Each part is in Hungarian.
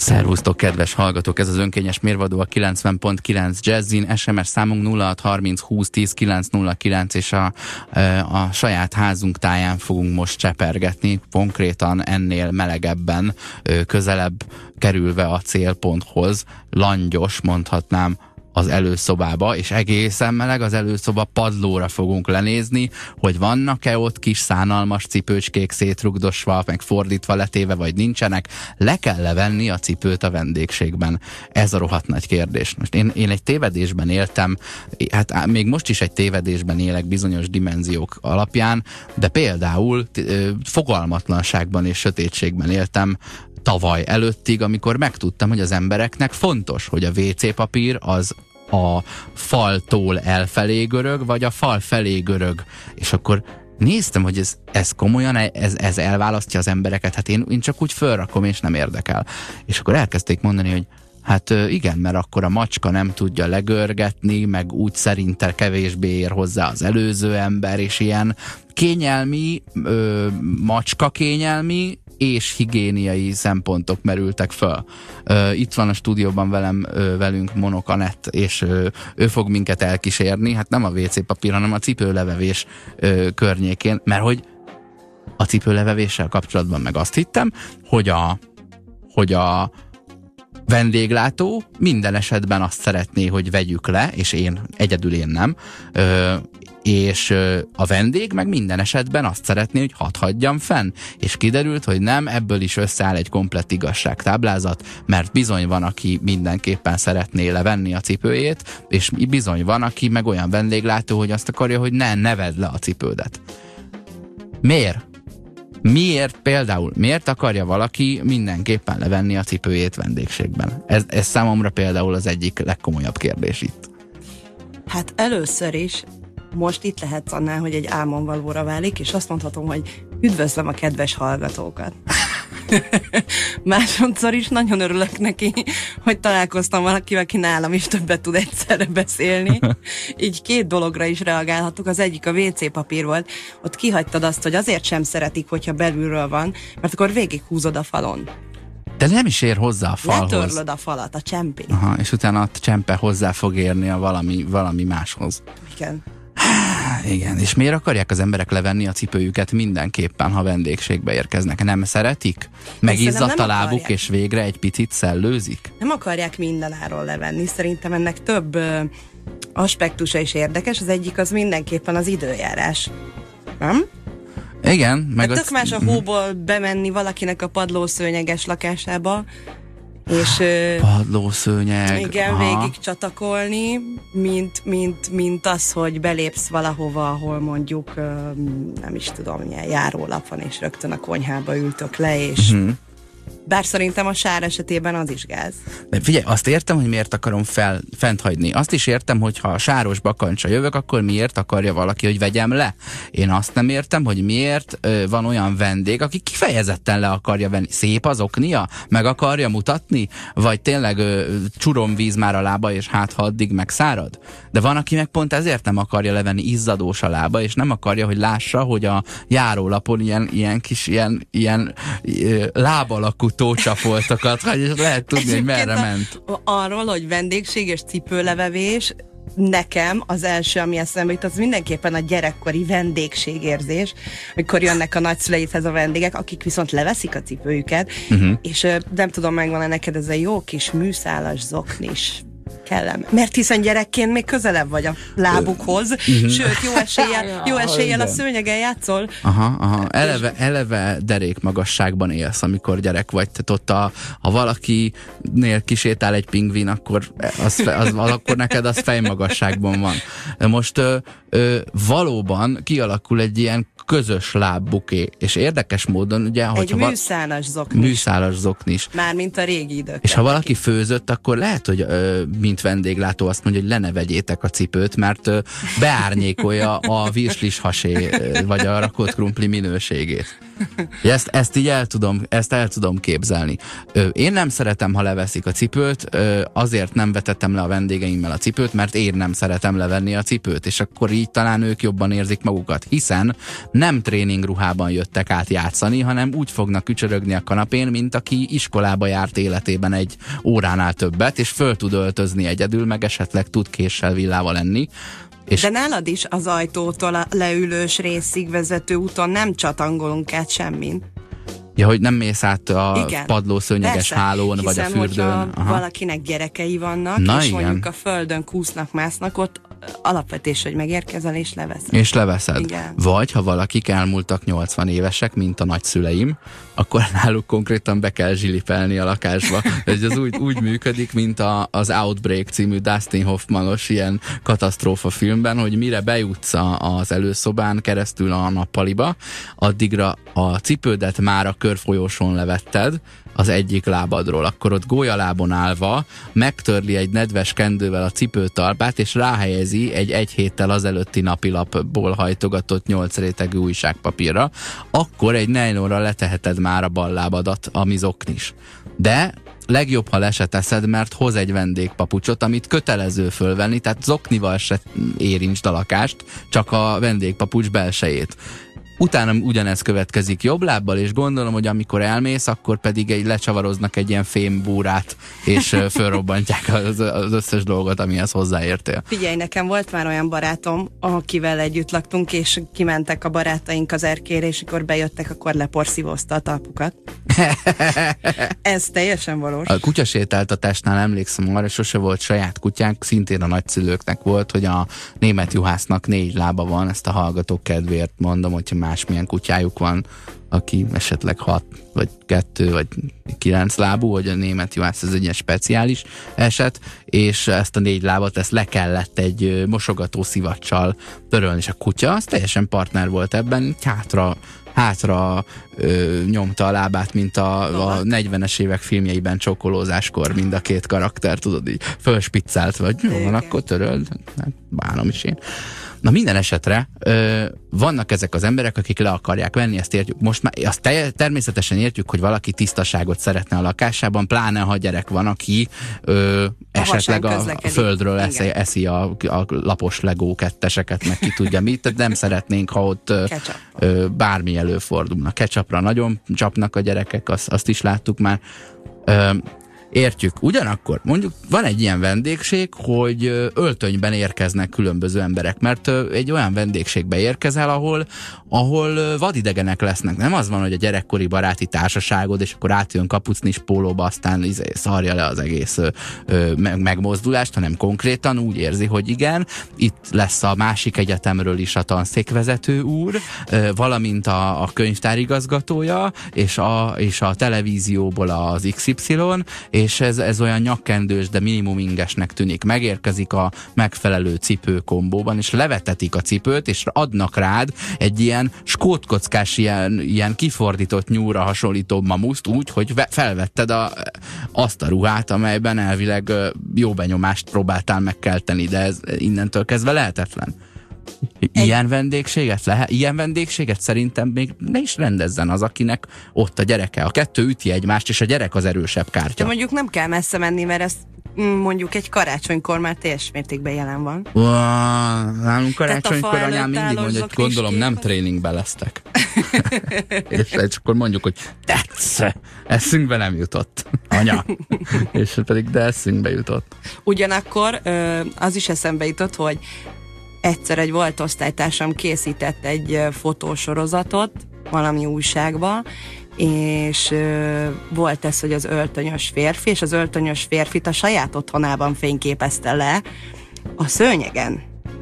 Szervusztok, kedves hallgatók! Ez az önkényes mérvadó a 90.9 Jazzin. SMS számunk 0630 20 10 909, és a saját házunk táján fogunk most csepergetni, konkrétan ennél melegebben, közelebb kerülve a célponthoz, langyos, mondhatnám, az előszobába, és egészen meleg az előszoba padlóra fogunk lenézni, hogy vannak-e ott kis szánalmas cipőcskék szétrugdosva, meg fordítva letéve, vagy nincsenek. Le kell levenni a cipőt a vendégségben? Ez a rohadt nagy kérdés. Most én egy tévedésben éltem, hát még most is egy tévedésben élek bizonyos dimenziók alapján, de például fogalmatlanságban és sötétségben éltem tavaly előttig, amikor megtudtam, hogy az embereknek fontos, hogy a WC papír az a faltól elfelé görög, vagy a fal felé görög. És akkor néztem, hogy ez komolyan, ez elválasztja az embereket. Hát én csak úgy fölrakom, és nem érdekel. És akkor elkezdték mondani, hogy hát igen, mert akkor a macska nem tudja legörgetni, meg úgy szerinte kevésbé ér hozzá az előző ember, és ilyen kényelmi, macska kényelmi és higiéniai szempontok merültek föl. Itt van a stúdióban velünk Monok Anett, és ő fog minket elkísérni, hát nem a WC papír, hanem a cipőlevevés környékén, mert hogy a cipőlevevéssel kapcsolatban meg azt hittem, hogy a vendéglátó minden esetben azt szeretné, hogy vegyük le, és egyedül én nem, és a vendég meg minden esetben azt szeretné, hogy hadd hagyjam fenn. És kiderült, hogy nem, ebből is összeáll egy komplett igazságtáblázat, mert bizony van, aki mindenképpen szeretné levenni a cipőjét, és bizony van, aki meg olyan vendéglátó, hogy azt akarja, hogy ne vedd le a cipődet. Miért? Miért akarja valaki mindenképpen levenni a cipőjét vendégségben? Ez számomra például az egyik legkomolyabb kérdés itt. Hát először is most itt lehetsz annál, hogy egy álmomvalóra válik, és azt mondhatom, hogy üdvözlöm a kedves hallgatókat. Másodszor is nagyon örülök neki, hogy találkoztam valakivel, aki nálam is többet tud egyszerre beszélni. Így két dologra is reagálhatok. Az egyik a WC papír volt. Ott kihagytad azt, hogy azért sem szeretik, hogyha belülről van, mert akkor végighúzod a falon. De nem is ér hozzá a falhoz. Letörlöd a falat, a csempét. Aha, és utána a csempe hozzá fog érni a valami máshoz. Igen. Igen, és miért akarják az emberek levenni a cipőjüket mindenképpen, ha vendégségbe érkeznek? Nem szeretik? Megizzadt a lábuk, és végre egy picit szellőzik? Nem akarják mindenáról levenni. Szerintem ennek több aspektusa is érdekes. Az egyik az mindenképpen az időjárás. Nem? Igen. Meg tök más a hóból bemenni valakinek a padlószőnyeges lakásába, és padlószőnyeg. Igen, végig csatakolni, mint az, hogy belépsz valahova, ahol mondjuk nem is tudom, milyen járólap van, és rögtön a konyhába ültök le, és bár szerintem a sár esetében az is gáz. De figyelj, azt értem, hogy miért akarom fent hagyni. Azt is értem, hogy ha a sáros bakancsra jövök, akkor miért akarja valaki, hogy vegyem le. Én azt nem értem, hogy miért van olyan vendég, aki kifejezetten le akarja venni. Szép az oknia? Meg akarja mutatni? Vagy tényleg csuromvíz már a lába, és hát ha addig megszárad? De van, aki meg pont ezért nem akarja levenni, izzadós a lába, és nem akarja, hogy lássa, hogy a járólapon ilyen kis lábalakú tócsapoltokat, hogy lehet tudni, hogy merre ment. Arról, hogy vendégség és cipőlevevés, nekem az első, ami eszembe jut, az mindenképpen a gyerekkori vendégségérzés, amikor jönnek a nagyszüleidhez a vendégek, akik viszont leveszik a cipőjüket, és nem tudom, megvan-e neked ez a jó kis műszálas zoknis kellem. Mert hiszen gyerekként még közelebb vagy a lábukhoz, sőt, jó eséllyel a szőnyegen játszol. Aha. Eleve derék magasságban élsz, amikor gyerek vagy. Tehát ott ha valakinél kisétál egy pingvin, akkor akkor neked az fejmagasságban van. De most valóban kialakul egy ilyen közös lábbuké, és érdekes módon ugye, egy műszálas zoknis. Mármint a régi idők. És ha valaki főzött, akkor lehet, hogy mint vendéglátó azt mondja, hogy le ne vegyétek a cipőt, mert beárnyékolja a virslis hasé, vagy a rakott krumpli minőségét. Ezt így el tudom képzelni. Én nem szeretem, ha leveszik a cipőt, azért nem vetettem le a vendégeimmel a cipőt, mert én nem szeretem levenni a cipőt, és akkor így talán ők jobban érzik magukat, hiszen nem tréningruhában jöttek át játszani, hanem úgy fognak ücsörögni a kanapén, mint aki iskolába járt életében egy óránál többet, és föl tud öltözni egyedül, meg esetleg tud késsel villával enni. De nálad is az ajtótól a leülős részig vezető úton nem csatangolunk át semmin. Ja, hogy nem mész át a padlószőnyeges hálón, vagy a fürdőn. Valakinek gyerekei vannak, és mondjuk a földön kúsznak-másznak, ott alapvetés, hogy megérkezel és leveszed. És leveszed. Igen. Vagy ha valakik elmúltak 80 évesek, mint a nagyszüleim, akkor náluk konkrétan be kell zsilipelni a lakásba. Ez az úgy működik, mint az Outbreak című Dustin Hoffmanos ilyen katasztrófa filmben, hogy mire bejutsz az előszobán keresztül a nappaliba, addigra a cipődet már a körfolyósón levetted az egyik lábadról, akkor ott gólyalábon állva megtörli egy nedves kendővel a cipőtalpát, és ráhelyezi egy héttel azelőtti napilapból hajtogatott 8 rétegű újságpapírra, akkor egy nejlonra leteheted már a bal lábadat, ami zoknis. De legjobb, ha le se teszed, mert hoz egy vendégpapucsot, amit kötelező fölvenni, tehát zoknival se érintsd a lakást, csak a vendégpapucs belsejét. Utána ugyanez következik jobb lábbal, és gondolom, hogy amikor elmész, akkor pedig lecsavaroznak egy ilyen fémbúrát, és fölrobbantják az összes dolgot, amihez hozzáértél. Figyelj, nekem volt már olyan barátom, akivel együtt laktunk, és kimentek a barátaink az erkére, és amikor bejöttek, akkor leporszívózta a talpukat. Ez teljesen valós. A kutyasétáltatásnál emlékszem arra, sose volt saját kutyánk, szintén a nagyszülőknek volt, hogy a német juhásznak 4 lába van, ezt a hallgatók kedvéért mondom, hogyha másmilyen kutyájuk van, aki esetleg 6, vagy 2, vagy 9 lábú, hogy a német juhász, ez egy ilyen speciális eset, és ezt a 4 lábat, ezt le kellett egy mosogató szivacsal törölni, és a kutya, az teljesen partner volt ebben, hátra nyomta a lábát, mint a 40-es évek filmjeiben csókolózáskor mind a 2 karakter, tudod, így fölspiccelt, vagy jó van, akkor töröld, bánom is én. Na minden esetre vannak ezek az emberek, akik le akarják venni, ezt értjük. Most már azt természetesen értjük, hogy valaki tisztaságot szeretne a lakásában, pláne ha gyerek van, aki esetleg a földről eszi a lapos Lego ketteseket, meg ki tudja mit, tehát nem szeretnénk, ha ott bármi előfordulna. Ketchupra nagyon csapnak a gyerekek, azt is láttuk már. Értjük. Ugyanakkor mondjuk van egy ilyen vendégség, hogy öltönyben érkeznek különböző emberek, mert egy olyan vendégségbe érkezel, ahol vadidegenek lesznek. Nem az van, hogy a gyerekkori baráti társaságod, és akkor átjön kapucnis pólóba, aztán szarja le az egész megmozdulást, hanem konkrétan úgy érzi, hogy igen, itt lesz a másik egyetemről is a tanszékvezető úr, valamint a könyvtárigazgatója, és a televízióból az XY, és ez olyan nyakkendős, de minimum ingesnek tűnik. Megérkezik a megfelelő cipőkombóban, és levetetik a cipőt, és adnak rád egy ilyen skótkockás, ilyen kifordított nyúlra hasonlító mamuszt úgy, hogy felvetted azt a ruhát, amelyben elvileg jó benyomást próbáltál megkelteni, de ez innentől kezdve lehetetlen. Ilyen vendégséget szerintem még ne is rendezzen az, akinek ott a gyereke. A 2 üti egymást, és a gyerek az erősebb kártya. De mondjuk nem kell messze menni, mert ez mondjuk egy karácsonykor már teljes mértékben jelen van. Nálunk karácsonykor anyám mindig mondja, hogy gondolom nem tréningben lesztek. és akkor mondjuk, hogy tetsz, eszünkbe nem jutott, anya. És pedig de eszünkbe jutott. Ugyanakkor az is eszembe jutott, hogy egyszer egy volt osztálytársam készített egy fotósorozatot valami újságba, és volt ez, hogy az öltönyös férfi, és az öltönyös férfit a saját otthonában fényképezte le a szőnyegen.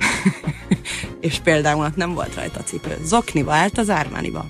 És például nem volt rajta cipő. Zokniba állt az Armaniba.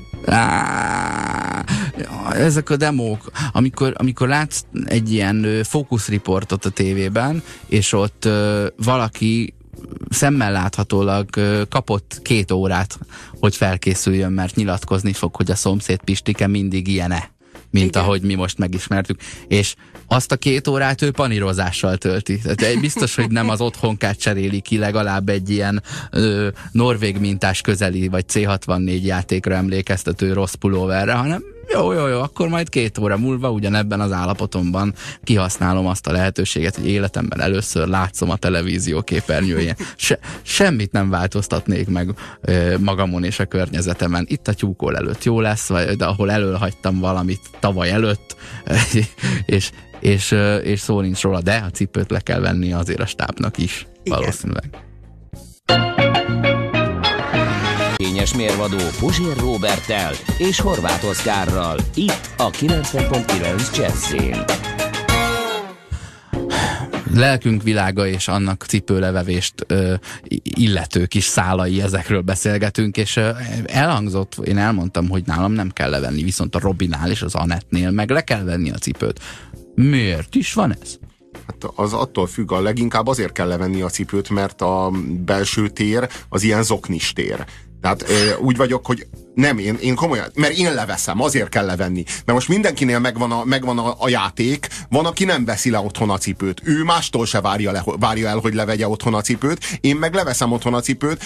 Ezek a demók, amikor látsz egy ilyen fókuszriportot a tévében, és ott valaki szemmel láthatólag kapott 2 órát, hogy felkészüljön, mert nyilatkozni fog, hogy a szomszéd Pistike mindig ilyen-e, mint igen, ahogy mi most megismertük. És azt a 2 órát ő panírozással tölti. Tehát biztos, hogy nem az otthonkát cseréli ki legalább egy ilyen norvég mintás közeli, vagy C64 játékra emlékeztető rossz pulóverre, hanem Jó, akkor majd 2 óra múlva ugyanebben az állapotomban kihasználom azt a lehetőséget, hogy életemben először látszom a televízió képernyőjén. Semmit nem változtatnék meg magamon és a környezetemen. Itt a tyúkol előtt jó lesz, de ahol elől hagytam valamit tavaly előtt, és szó nincs róla, de a cipőt le kell venni azért a stábnak is. Igen. Valószínűleg. Kényes mérvadó Puzsér Róberttel és Horváth Oszkárral. Itt a 90.9 Jazzin. Lelkünk világa és annak cipőlevevést illető kis szálai, ezekről beszélgetünk, és elhangzott, én elmondtam, hogy nálam nem kell levenni, viszont a Robinál és az Anettnél meg le kell venni a cipőt. Miért is van ez? Hát az attól függ, a leginkább azért kell levenni a cipőt, mert a belső tér az ilyen zoknis tér. Tehát úgy vagyok, hogy nem, én komolyan, mert én leveszem, azért kell levenni. Mert most mindenkinél megvan a játék, van, aki nem veszi le otthon a cipőt. Ő mástól se várja el, hogy levegye otthon a cipőt. Én meg leveszem otthon a cipőt,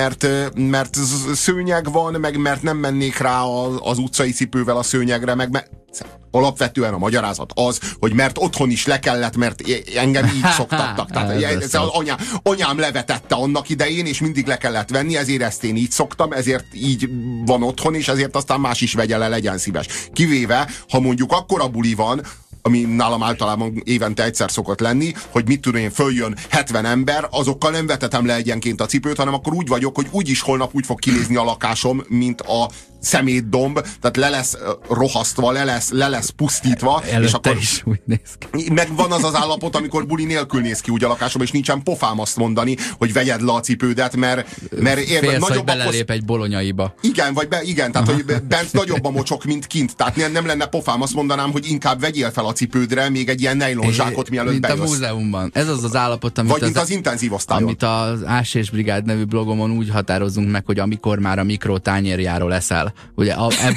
mert szőnyeg van, meg mert nem mennék rá az utcai cipővel a szőnyegre, alapvetően a magyarázat az, hogy mert otthon is le kellett, mert engem így szoktattak. Tehát anyám levetette annak idején, és mindig le kellett venni, ezért ezt én így szoktam, ezért így van otthon, és ezért aztán más is vegye le, legyen szíves. Kivéve, ha mondjuk akkora buli van, ami nálam általában évente egyszer szokott lenni, hogy mit tudom én, följön 70 ember, azokkal nem vetetem le egyenként a cipőt, hanem akkor úgy vagyok, hogy úgyis holnap úgy fog kinézni a lakásom, mint a szemétdomb, tehát le lesz rohasztva, le lesz pusztítva. És akkor is úgy néz ki. Meg van az állapot, amikor buli nélkül néz ki úgy a lakásom, és nincsen pofám azt mondani, hogy vegyed le a cipődet, mert félsz, hogy belelép egy bolonyaiba. Igen, igen, tehát hogy bent nagyobb a mocsok, mint kint. Tehát nem lenne pofám, azt mondanám, hogy inkább vegyél fel a cipődre még egy ilyen nejlonzsákot, mielőtt bejössz. Mint a múzeumban. Ez az állapot, amit az intenzív osztályon. Amit az Ás & Brigád nevű blogomon úgy határozunk meg, hogy amikor már a mikrotányérjáról eszel. Ugye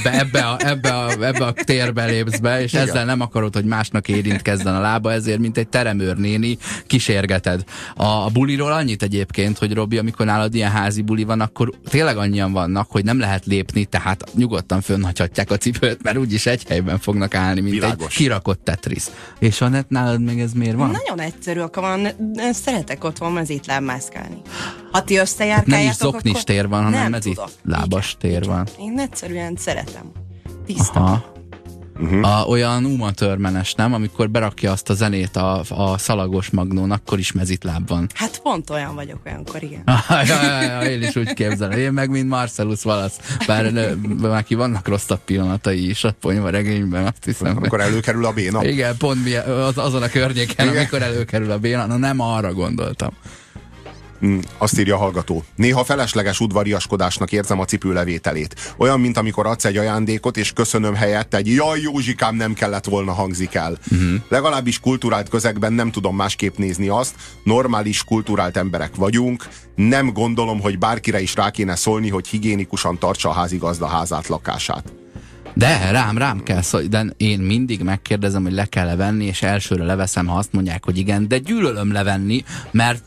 ebbe a térbe lépsz be, és igen. Ezzel nem akarod, hogy másnak érintkezzen a lába, ezért mint egy teremőr néni kísérgeted. A buliról annyit egyébként, hogy Robi, amikor nálad ilyen házi buli van, akkor tényleg annyian vannak, hogy nem lehet lépni, tehát nyugodtan fönnhagyhatják a cipőt, mert úgyis egy helyben fognak állni, mint világos. Egy kirakott Tetris. És Anett, nálad meg ez miért van? Nagyon egyszerű, szeretek otthon mezítlábmászkálni. Ha ti összejárkáljátok, nem is zoknis tér van, hanem mezitlábas tér van. Én egyszerűen szeretem. Tiszta. Olyan umatörmenes, nem? Amikor berakja azt a zenét a szalagos magnón, akkor is mezitláb van. Hát pont olyan vagyok olyankor, igen. Én is úgy képzelem. Én meg, mint Marcellus Wallace. Bár neki vannak rosszabb pillanatai is a Ponyva regényben, azt hiszem. Amikor előkerül a béna. Igen, pont azon a környéken, igen. Amikor előkerül a béna. Na nem arra gondoltam. Azt írja a hallgató. Néha felesleges udvariaskodásnak érzem a cipő levételét. Olyan, mint amikor adsz egy ajándékot, és köszönöm helyett egy jaj, Józsikám, nem kellett volna hangzik el. Legalábbis kulturált közegben nem tudom másképp nézni azt. Normális, kulturált emberek vagyunk. Nem gondolom, hogy bárkire is rá kéne szólni, hogy higiénikusan tartsa a házigazda házát, lakását. De rám kell szólni, de én mindig megkérdezem, hogy le kell venni, és elsőre leveszem, ha azt mondják, hogy igen, de gyűlölöm levenni, mert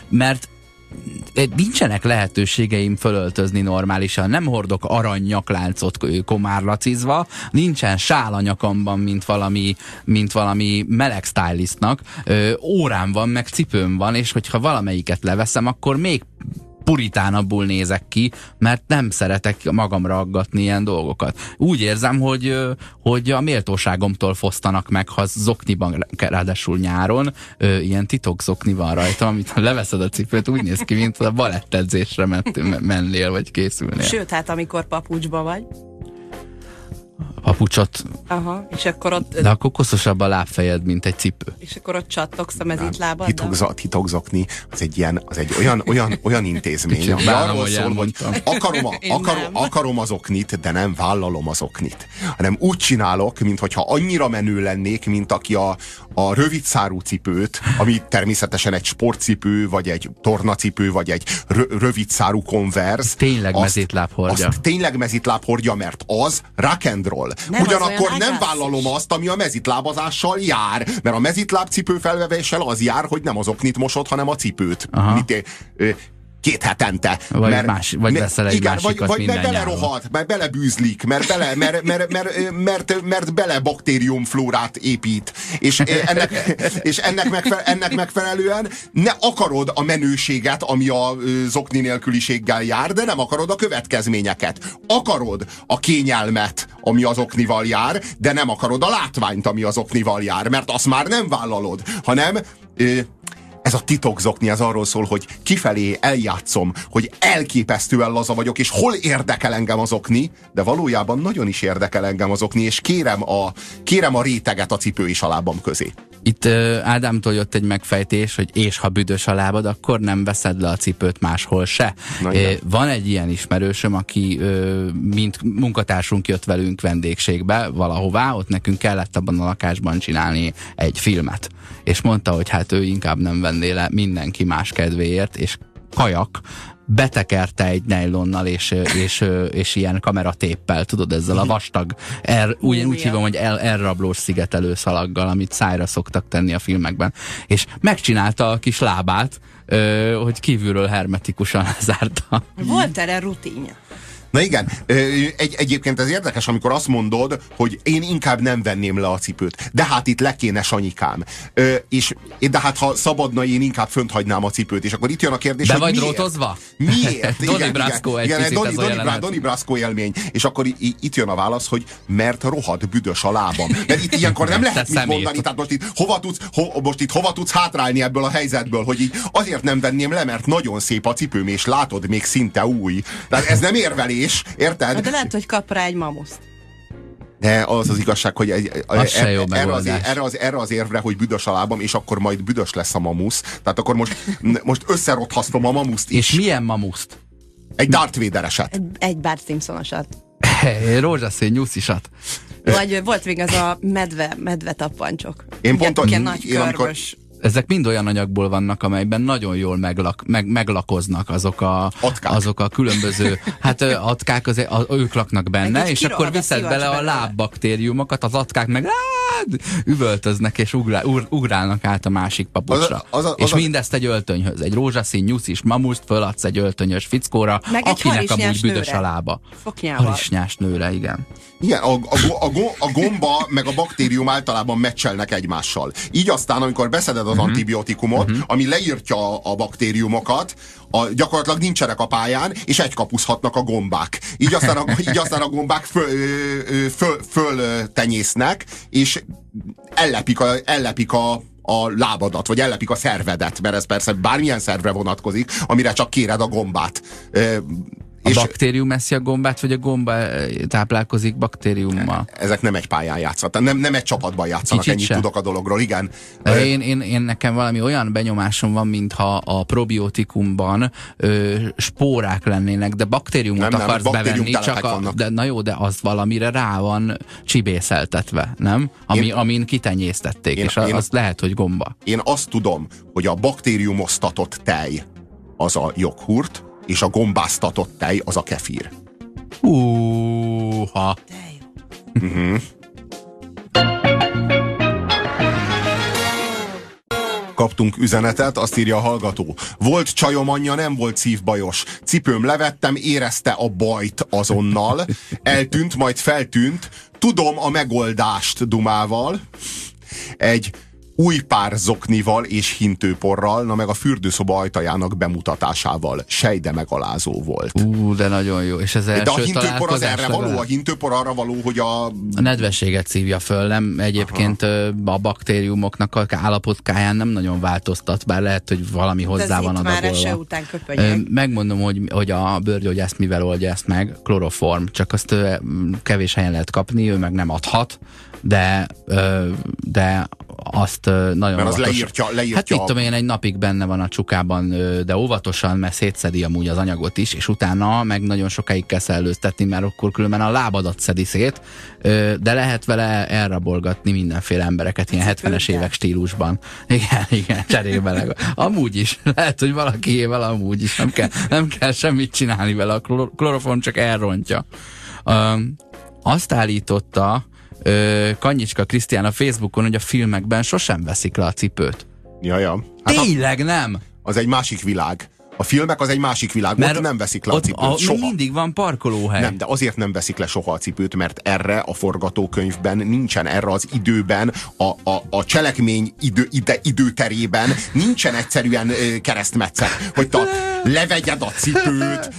nincsenek lehetőségeim fölöltözni normálisan, nem hordok aranynyakláncot komárlacizva, nincsen sál a nyakamban, mint valami meleg stylistnak, órám van, meg cipőm van, és hogyha valamelyiket leveszem, akkor még puritánabbul nézek ki, mert nem szeretek magamra aggatni ilyen dolgokat. Úgy érzem, hogy a méltóságomtól fosztanak meg, ha zokniban, ráadásul nyáron, ilyen titok zokni van rajta, amit ha leveszed a cipőt, úgy néz ki, mint a balettedzésre mennél, vagy készülnél. Sőt, hát amikor papucsba vagy. Papucsot. Aha, és akkor ott... De akkor koszosabb a lábfejed, mint egy cipő. És akkor ott csattogsz a mezítlábaddal. Titokzokni, az egy olyan intézmény, ami arról szól, hogy akarom az oknit, de nem vállalom az oknit. Hanem úgy csinálok, mintha annyira menő lennék, mint aki a rövidszárú cipőt, ami természetesen egy sportcipő, vagy egy tornacipő, vagy egy rövidszárú Converse. Tényleg mezítláb hordja. Azt tényleg mezítláb hordja, mert az rock and roll. Ugyanakkor nem vállalom azt, ami a mezitlábazással jár, mert a mezitláb cipő felvevéssel az jár, hogy nem az oknit mosod, hanem a cipőt. 2 hetente. Vagy, vagy veszel egy igen, másikat vagy minden belerohad, mert belebűzlik, mert bele baktériumflórát épít. És ennek megfelelően ne akarod a menőséget, ami a zokni nélküliséggel jár, de nem akarod a következményeket. Akarod a kényelmet, ami az oknival jár, de nem akarod a látványt, ami az oknival jár, mert azt már nem vállalod, hanem ez a titokzokni, ez arról szól, hogy kifelé eljátszom, hogy elképesztően laza vagyok, és hol érdekel engem az okni, de valójában nagyon is érdekel engem az okni, és kérem a réteget a cipő és a lábam közé. Itt Ádámtól jött egy megfejtés, hogy és ha büdös a lábad, akkor nem veszed le a cipőt máshol se. Van egy ilyen ismerősöm, aki mint munkatársunk jött velünk vendégségbe valahová, ott nekünk kellett abban a lakásban csinálni egy filmet. És mondta, hogy hát ő inkább nem venné le mindenki más kedvéért, és kajak betekerte egy nejlonnal és ilyen kameratéppel, tudod, ezzel a vastag, úgy hívom, hogy elrablós szigetelő szalaggal, amit szájra szoktak tenni a filmekben. És megcsinálta a kis lábát, hogy kívülről hermetikusan lezárta. Volt erre rutinja. Na igen, egyébként ez érdekes, amikor azt mondod, hogy én inkább nem venném le a cipőt. De hát itt le kéne, Sanyikám. De hát ha szabadna, én inkább fönt hagynám a cipőt. És akkor itt jön a kérdés, hogy miért? Be vagy drótozva? Miért? Donnie Brasco egy picit ez a jelenet. Donnie Brasco élmény. És akkor itt jön a válasz, hogy mert rohadt büdös a lábam. Mert itt ilyenkor nem lehet mit mondani. Tehát most itt hova tudsz hátrálni ebből a helyzetből, hogy így azért nem venném le, mert nagyon szép a cipőm, és látod, még szinte új. Tehát ez nem érvelés. Érted? De lehet, hogy kap rá egy mamuszt. De az igazság, hogy erre az érvre, hogy büdös a lábam, és akkor majd büdös lesz a mamusz. Tehát akkor most összerothasztom a mamuszt is. És milyen mamuszt? Egy Darth Vader-eset. Egy Bart Simpson-osat. Rózsaszín nyuszisat. Vagy volt még az a medve tappancsok. Én pont nagy körvös. Ezek mind olyan anyagból vannak, amelyben nagyon jól meglakoznak azok a különböző, hát atkák, ők laknak benne, és akkor viszed bele a lábbaktériumokat, az atkák meg üvöltöznek, és ugrálnak át a másik papucsra. És mindezt egy öltönyhöz. Egy rózsaszín nyuszis mamuszt föladsz egy öltönyös fickóra, akinek amúgy büdös a lába. Harisnyás nőre, igen. Igen, a gomba meg a baktérium általában meccselnek egymással. Így aztán, amikor beszeded az antibiotikumot, ami leírtja a baktériumokat, gyakorlatilag nincsenek a pályán, és egykapuszhatnak a gombák. Így aztán a gombák föltenyésznek, és ellepik a lábadat, vagy ellepik a szervedet, mert ez persze bármilyen szervre vonatkozik, amire csak kéred a gombát. A baktérium eszi a gombát, vagy a gomba táplálkozik baktériummal? Ezek nem egy pályán játszanak, nem egy csapatban játszanak, ennyit tudok a dologról, igen. Én nekem valami olyan benyomásom van, mintha a probiotikumban spórák lennének, de baktériumot akarsz bevenni, de az valamire rá van csibészeltetve, nem? Amin kitenyésztették, és az lehet, hogy gomba. Én azt tudom, hogy a baktériumosztatott tej az a joghurt, és a gombáztatott tej az a kefír. Húha! Kaptunk üzenetet, azt írja a hallgató. Volt csajom anyja, nem volt szívbajos. Cipőm levettem, érezte a bajt azonnal. Eltűnt, majd feltűnt. Tudom a megoldást dumával. Egy új pár zoknival és hintőporral, na meg a fürdőszoba ajtajának bemutatásával. Sejde megalázó volt. De nagyon jó. És ez de a hintőpor az erre való, a hintőpor arra való, hogy a nedvességet szívja föl, nem? Egyébként a baktériumoknak a állapotkáján nem nagyon változtat, bár lehet, hogy valami hozzá van adagolva. Megmondom, hogy a bőrgyógyász mivel oldja ezt meg, kloroform, csak azt kevés helyen lehet kapni, ő meg nem adhat, de azt nagyon mert az leírtja. Hát mit tudom én, egy napig benne van a csukában, de óvatosan, mert szétszedi amúgy az anyagot is, és utána meg nagyon sokáig kell szellőztetni, mert akkor különben a lábadat szedi szét, de lehet vele elrabolgatni mindenféle embereket, ilyen 70-es évek stílusban. Igen, cserébe. Amúgy is. Lehet, hogy valakiével amúgy is. Nem kell semmit csinálni vele, a kloroform csak elrontja. Azt állította Kanyicska Krisztián a Facebookon, hogy a filmekben sosem veszik le a cipőt. Ja. Hát tényleg nem? Az egy másik világ. A filmek az egy másik világ, mert ott nem veszik le a cipőt, soha. Mindig van parkolóhely. Nem, de azért nem veszik le soha a cipőt, mert erre a forgatókönyvben nincsen, erre az időben, a cselekmény időterében nincsen egyszerűen keresztmetszet, hogy te levegyed a cipőt,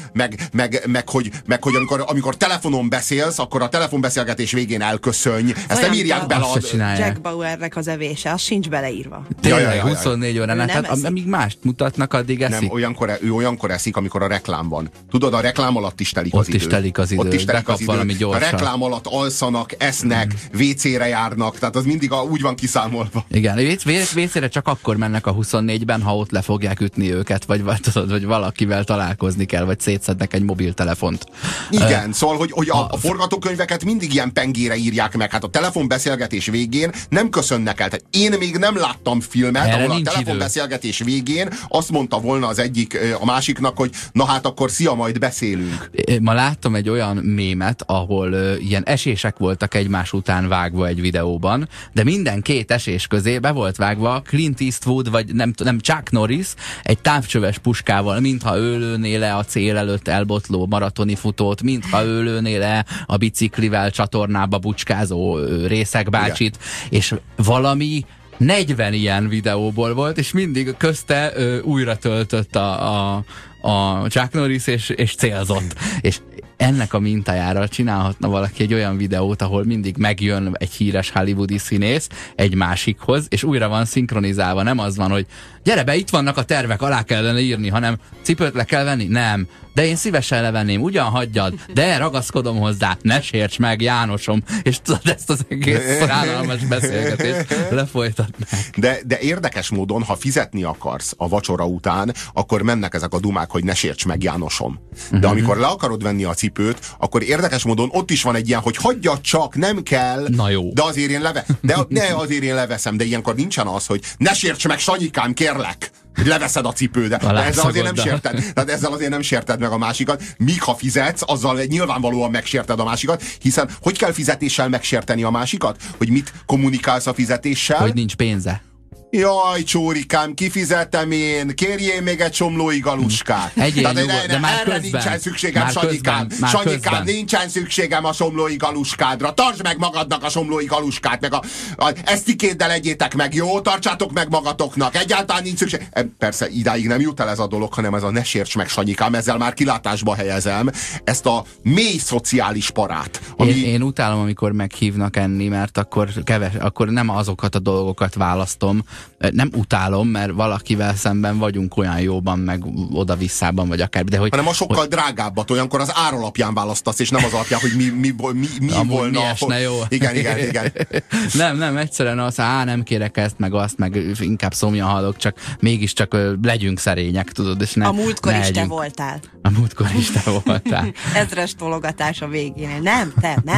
meg hogy amikor telefonon beszélsz, akkor a telefonbeszélgetés végén elköszönj. Ezt nem írják bele. Jack Bauernek az evése, az sincs beleírva. Tényleg, 24 órán, hát amíg mást mutatnak, addig eszik. Nem, ő olyankor eszik, amikor a reklám van. Tudod, a reklám alatt is telik az idő. Ott is telik az idő, ott is telik az idő. Valami gyorsan. A reklám alatt alszanak, esznek, WC-re járnak, tehát az mindig úgy van kiszámolva. Igen, WC-re csak akkor mennek a 24-ben, ha ott le fogják ütni őket, vagy valakivel találkozni kell, vagy szétszednek egy mobiltelefont. Igen, szóval, hogy a forgatókönyveket mindig ilyen pengére írják meg. Hát a telefonbeszélgetés végén nem köszönnek el. Tehát én még nem láttam filmet, erre ahol a telefonbeszélgetés végén azt mondta volna az egyik a másiknak, hogy na hát akkor szia, majd beszélünk. Ma láttam egy olyan mémet, ahol ilyen esések voltak egymás után vágva egy videóban, de minden két esés közé be volt vágva Clint Eastwood, vagy nem Chuck Norris egy távcsöves puskával, mintha ő lőné le a cél előtt elbotló maratoni futót, mintha ő lőné le a biciklivel csatornába bucskázó Részeg bácsit, és valami 40 ilyen videóból volt, és mindig közte újra töltött a Chuck Norris, és célzott. És ennek a mintájára csinálhatna valaki egy olyan videót, ahol mindig megjön egy híres hollywoodi színész egy másikhoz, és újra van szinkronizálva. Nem az van, hogy gyere be, itt vannak a tervek, alá kellene írni, hanem cipőt le kell venni? Nem. De én szívesen levenném, ugyan hagyjad, de ragaszkodom hozzá, ne sérts meg, Jánosom, és tudod, ezt az egész szállalmas beszélgetést lefolytatnák. De érdekes módon, ha fizetni akarsz a vacsora után, akkor mennek ezek a dumák, hogy ne sérts meg, Jánosom. De amikor le akarod venni a cipőt, akkor érdekes módon ott is van egy ilyen, hogy hagyjad csak, nem kell. Na jó. De azért azért én leveszem, de ilyenkor nincsen az, hogy ne sérts meg, Sanyikám, kérlek, hogy leveszed a cipődet. De ezzel azért nem sérted. Tehát ezzel azért nem sérted meg a másikat. Míg ha fizetsz, azzal nyilvánvalóan megsérted a másikat, hiszen hogy kell fizetéssel megsérteni a másikat? Hogy mit kommunikálsz a fizetéssel? Hogy nincs pénze. Jaj, csórikám, kifizetem én, kérjél még egy somlói galuskát. De már erre közben, nincsen szükségem, Sanyikám. Sanyikám, nincsen szükségem a somlói galuskádra. Tartsd meg magadnak a somlói galuskát, meg esztikéddel egyétek meg, jó? Tartsátok meg magatoknak, egyáltalán nincs szükség. Persze, idáig nem jut el ez a dolog, hanem ez a ne sérts meg, Sanyikám, ezzel már kilátásba helyezem ezt a mély szociális parát. Ami... Én utálom, amikor meghívnak enni, mert akkor nem azokat a dolgokat választom. Nem utálom, mert valakivel szemben vagyunk olyan jóban, meg oda-visszában, vagy akár. De hanem a sokkal drágábbat, olyankor az ár alapján választasz, és nem az alapján, hogy mi volna. Mi esne jó. Igen. Nem, egyszerűen az, nem kérek ezt, meg azt, meg inkább szomjan hallok, csak mégiscsak legyünk szerények, tudod, és a múltkor is te voltál. A múltkor is te voltál. Ezres tologatás a végén. Nem.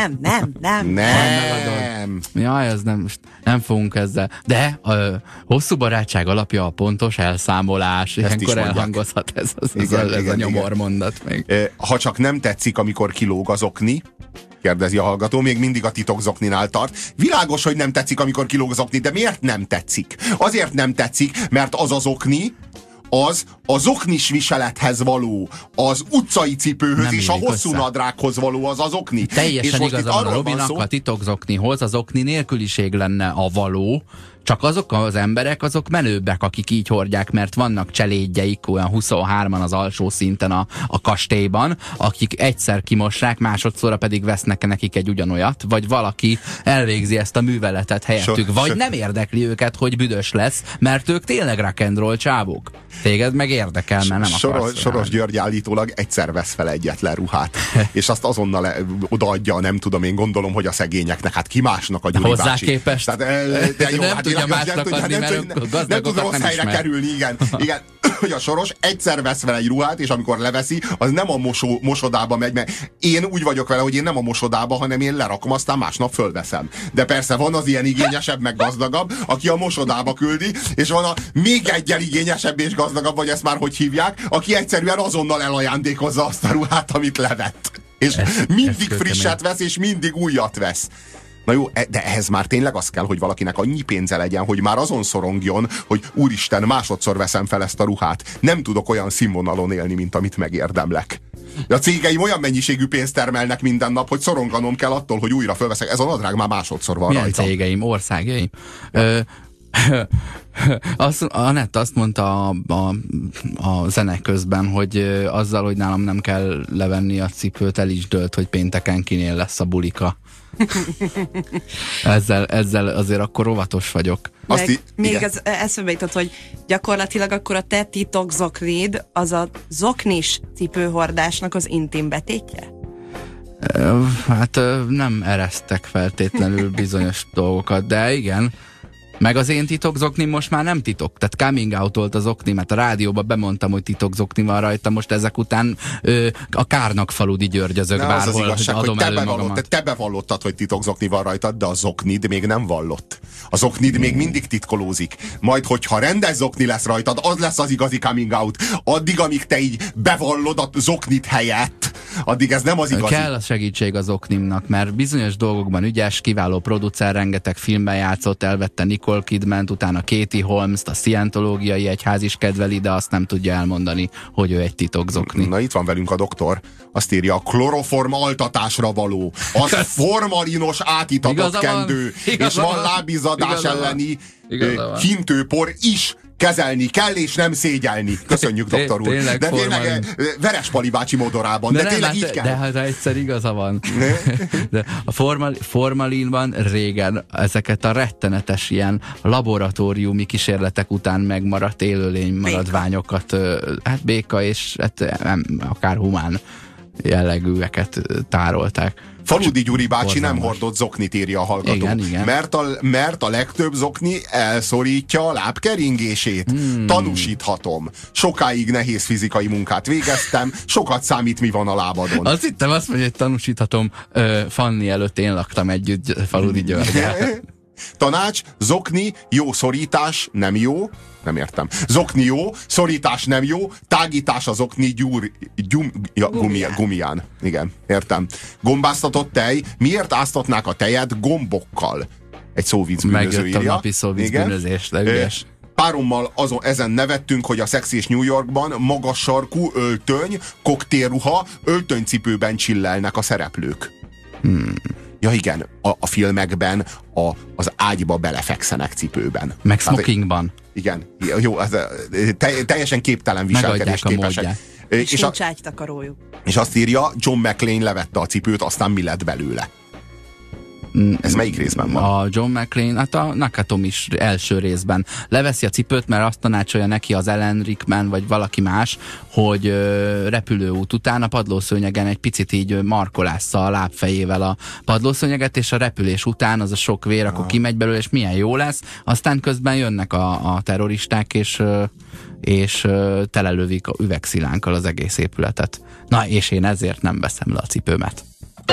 Jaj, az nem fogunk ezzel. De hosszú barátság alapja a pontos elszámolás. Ilyenkor elhangozhat ez a nyomormondat még. Ha csak nem tetszik, amikor kilóg az okni, kérdezi a hallgató, még mindig a titokzokninál tart. Világos, hogy nem tetszik, amikor kilóg az okni, de miért nem tetszik? Azért nem tetszik, mert az okni, az oknis viselethez való, az utcai cipőhöz és a hosszú nadrághoz való az okni. Teljesen igazán a Robinak a titokzoknihoz az okni nélküliség lenne a való, csak azok az emberek, azok menőbbek, akik így hordják, mert vannak cselédjeik, olyan 23-an az alsó szinten a kastélyban, akik egyszer kimossák, másodszorra pedig vesznek nekik egy ugyanolyat, vagy valaki elvégzi ezt a műveletet helyettük, vagy nem érdekli őket, hogy büdös lesz, mert ők tényleg rock and roll csávók. Téged meg érdekel, mert nem akarsz. Soros György állítólag egyszer vesz fel egyetlen ruhát, és azt azonnal odaadja, nem tudom, én gondolom, hogy a szegényeknek, hát ki másnak a Gyuri hozzá bácsi. Képest. Tehát, de jó, nem tudja másnak adni, mert nem tud rossz helyre kerülni, igen. Hogy a Soros egyszer vesz vele egy ruhát, és amikor leveszi, az nem a mosodába megy, mert én úgy vagyok vele, hogy én nem a mosodába, hanem én lerakom, aztán másnap fölveszem. De persze van az ilyen igényesebb, meg gazdagabb, aki a mosodába küldi, és van a még egyen igényesebb és gazdagabb, vagy ezt már hogy hívják, aki egyszerűen azonnal elajándékozza azt a ruhát, amit levett. És mindig frisset vesz, és mindig újat vesz. Na jó, de ehhez már tényleg az kell, hogy valakinek annyi pénze legyen, hogy már azon szorongjon, hogy úristen, másodszor veszem fel ezt a ruhát. Nem tudok olyan színvonalon élni, mint amit megérdemlek. A cégeim olyan mennyiségű pénzt termelnek minden nap, hogy szoronganom kell attól, hogy újra fölveszek. Ez a nadrág már másodszor van milyen rajta. cégeim, országjaim? Anett azt mondta a zene közben, hogy azzal, hogy nálam nem kell levenni a cipőt, el is dőlt, hogy pénteken kinél lesz a bulika. ezzel azért akkor óvatos vagyok. Még ez eszembe jutott, hogy gyakorlatilag akkor a te titok zoknid az a zoknis cipőhordásnak az intim betétje? Hát nem eresztek feltétlenül bizonyos dolgokat, de igen. Meg az én titokzoknim most már nem titok. Tehát coming out-olt az oknimet. A rádióba bemondtam, hogy titokzokni van rajta. Most ezek után a Kárnakfaludi Györgyözök bárhol. Az igazság, adom hogy te bevallottad, hogy titokzokni van rajtad, de a zoknid még nem vallott. A zoknid még mindig titkolózik. Majd, hogyha rendes zokni lesz rajtad, az lesz az igazi coming out. Addig, amíg te így bevallod a zoknit helyett, addig ez nem az igazi. Kell a segítség az oknimnak, mert bizonyos dolgokban ügyes, kiváló producer, rengeteg filmben játszott, elvette Nicole Kidmant, utána Katie Holmes-t, a szientológiai egyház is kedveli, de azt nem tudja elmondani, hogy ő egy titokzokni. Na itt van velünk a doktor, azt írja, a kloroform altatásra való, az formalinos átitatott kendő, és van lábizadás elleni hintőpor is, kezelni kell, és nem szégyelni. Köszönjük, doktor úr. De tényleg Verespali bácsi modorában, de tényleg így kell. De hát egyszer igaza van. De a formalinban régen ezeket a rettenetes ilyen laboratóriumi kísérletek után megmaradt élőlény maradványokat, hát béka és hát, akár humán jellegűeket tárolták. Faludi Gyuri bácsi nem hordott zoknit, írja a hallgató. Igen. Mert a legtöbb zokni elszorítja a lábkeringését. Tanúsíthatom. Sokáig nehéz fizikai munkát végeztem, sokat számít, mi van a lábadon. Azt hittem, azt mondja, hogy tanúsíthatom, Fanni előtt én laktam együtt Faludi Györgyel. Tanács, zokni, jó szorítás, nem jó. Nem értem. Zokni jó, szorítás nem jó, tágítás az okni gumiján. Igen, értem. Gombáztatott tej, miért áztatnák a tejet gombokkal? Egy szóvic bűnöző írja. Megjött a napi szóvic bűnözés, de ügyes. Párommal ezen nevettünk, hogy a Szex és New Yorkban magas sarkú öltöny, koktélruha, öltönycipőben csillelnek a szereplők. Ja igen, a filmekben az ágyba belefekszenek cipőben. Meg smokingban. Igen, jó, teljesen képtelen viselkedés képesek. És nincs ágytakarójuk. És azt írja, John McClane levette a cipőt, aztán mi lett belőle? Ez melyik részben van? A John McClane, hát a Nakatom is első részben leveszi a cipőt, mert azt tanácsolja neki az Alan Rickman, vagy valaki más, hogy repülőút után a padlószőnyegen egy picit így markolásza a lábfejével a padlószőnyeget, és a repülés után az a sok vér, akkor kimegy belőle, és milyen jó lesz. Aztán közben jönnek a terroristák, és telelövik a üvegszilánkkal az egész épületet. Na, és én ezért nem veszem le a cipőmet.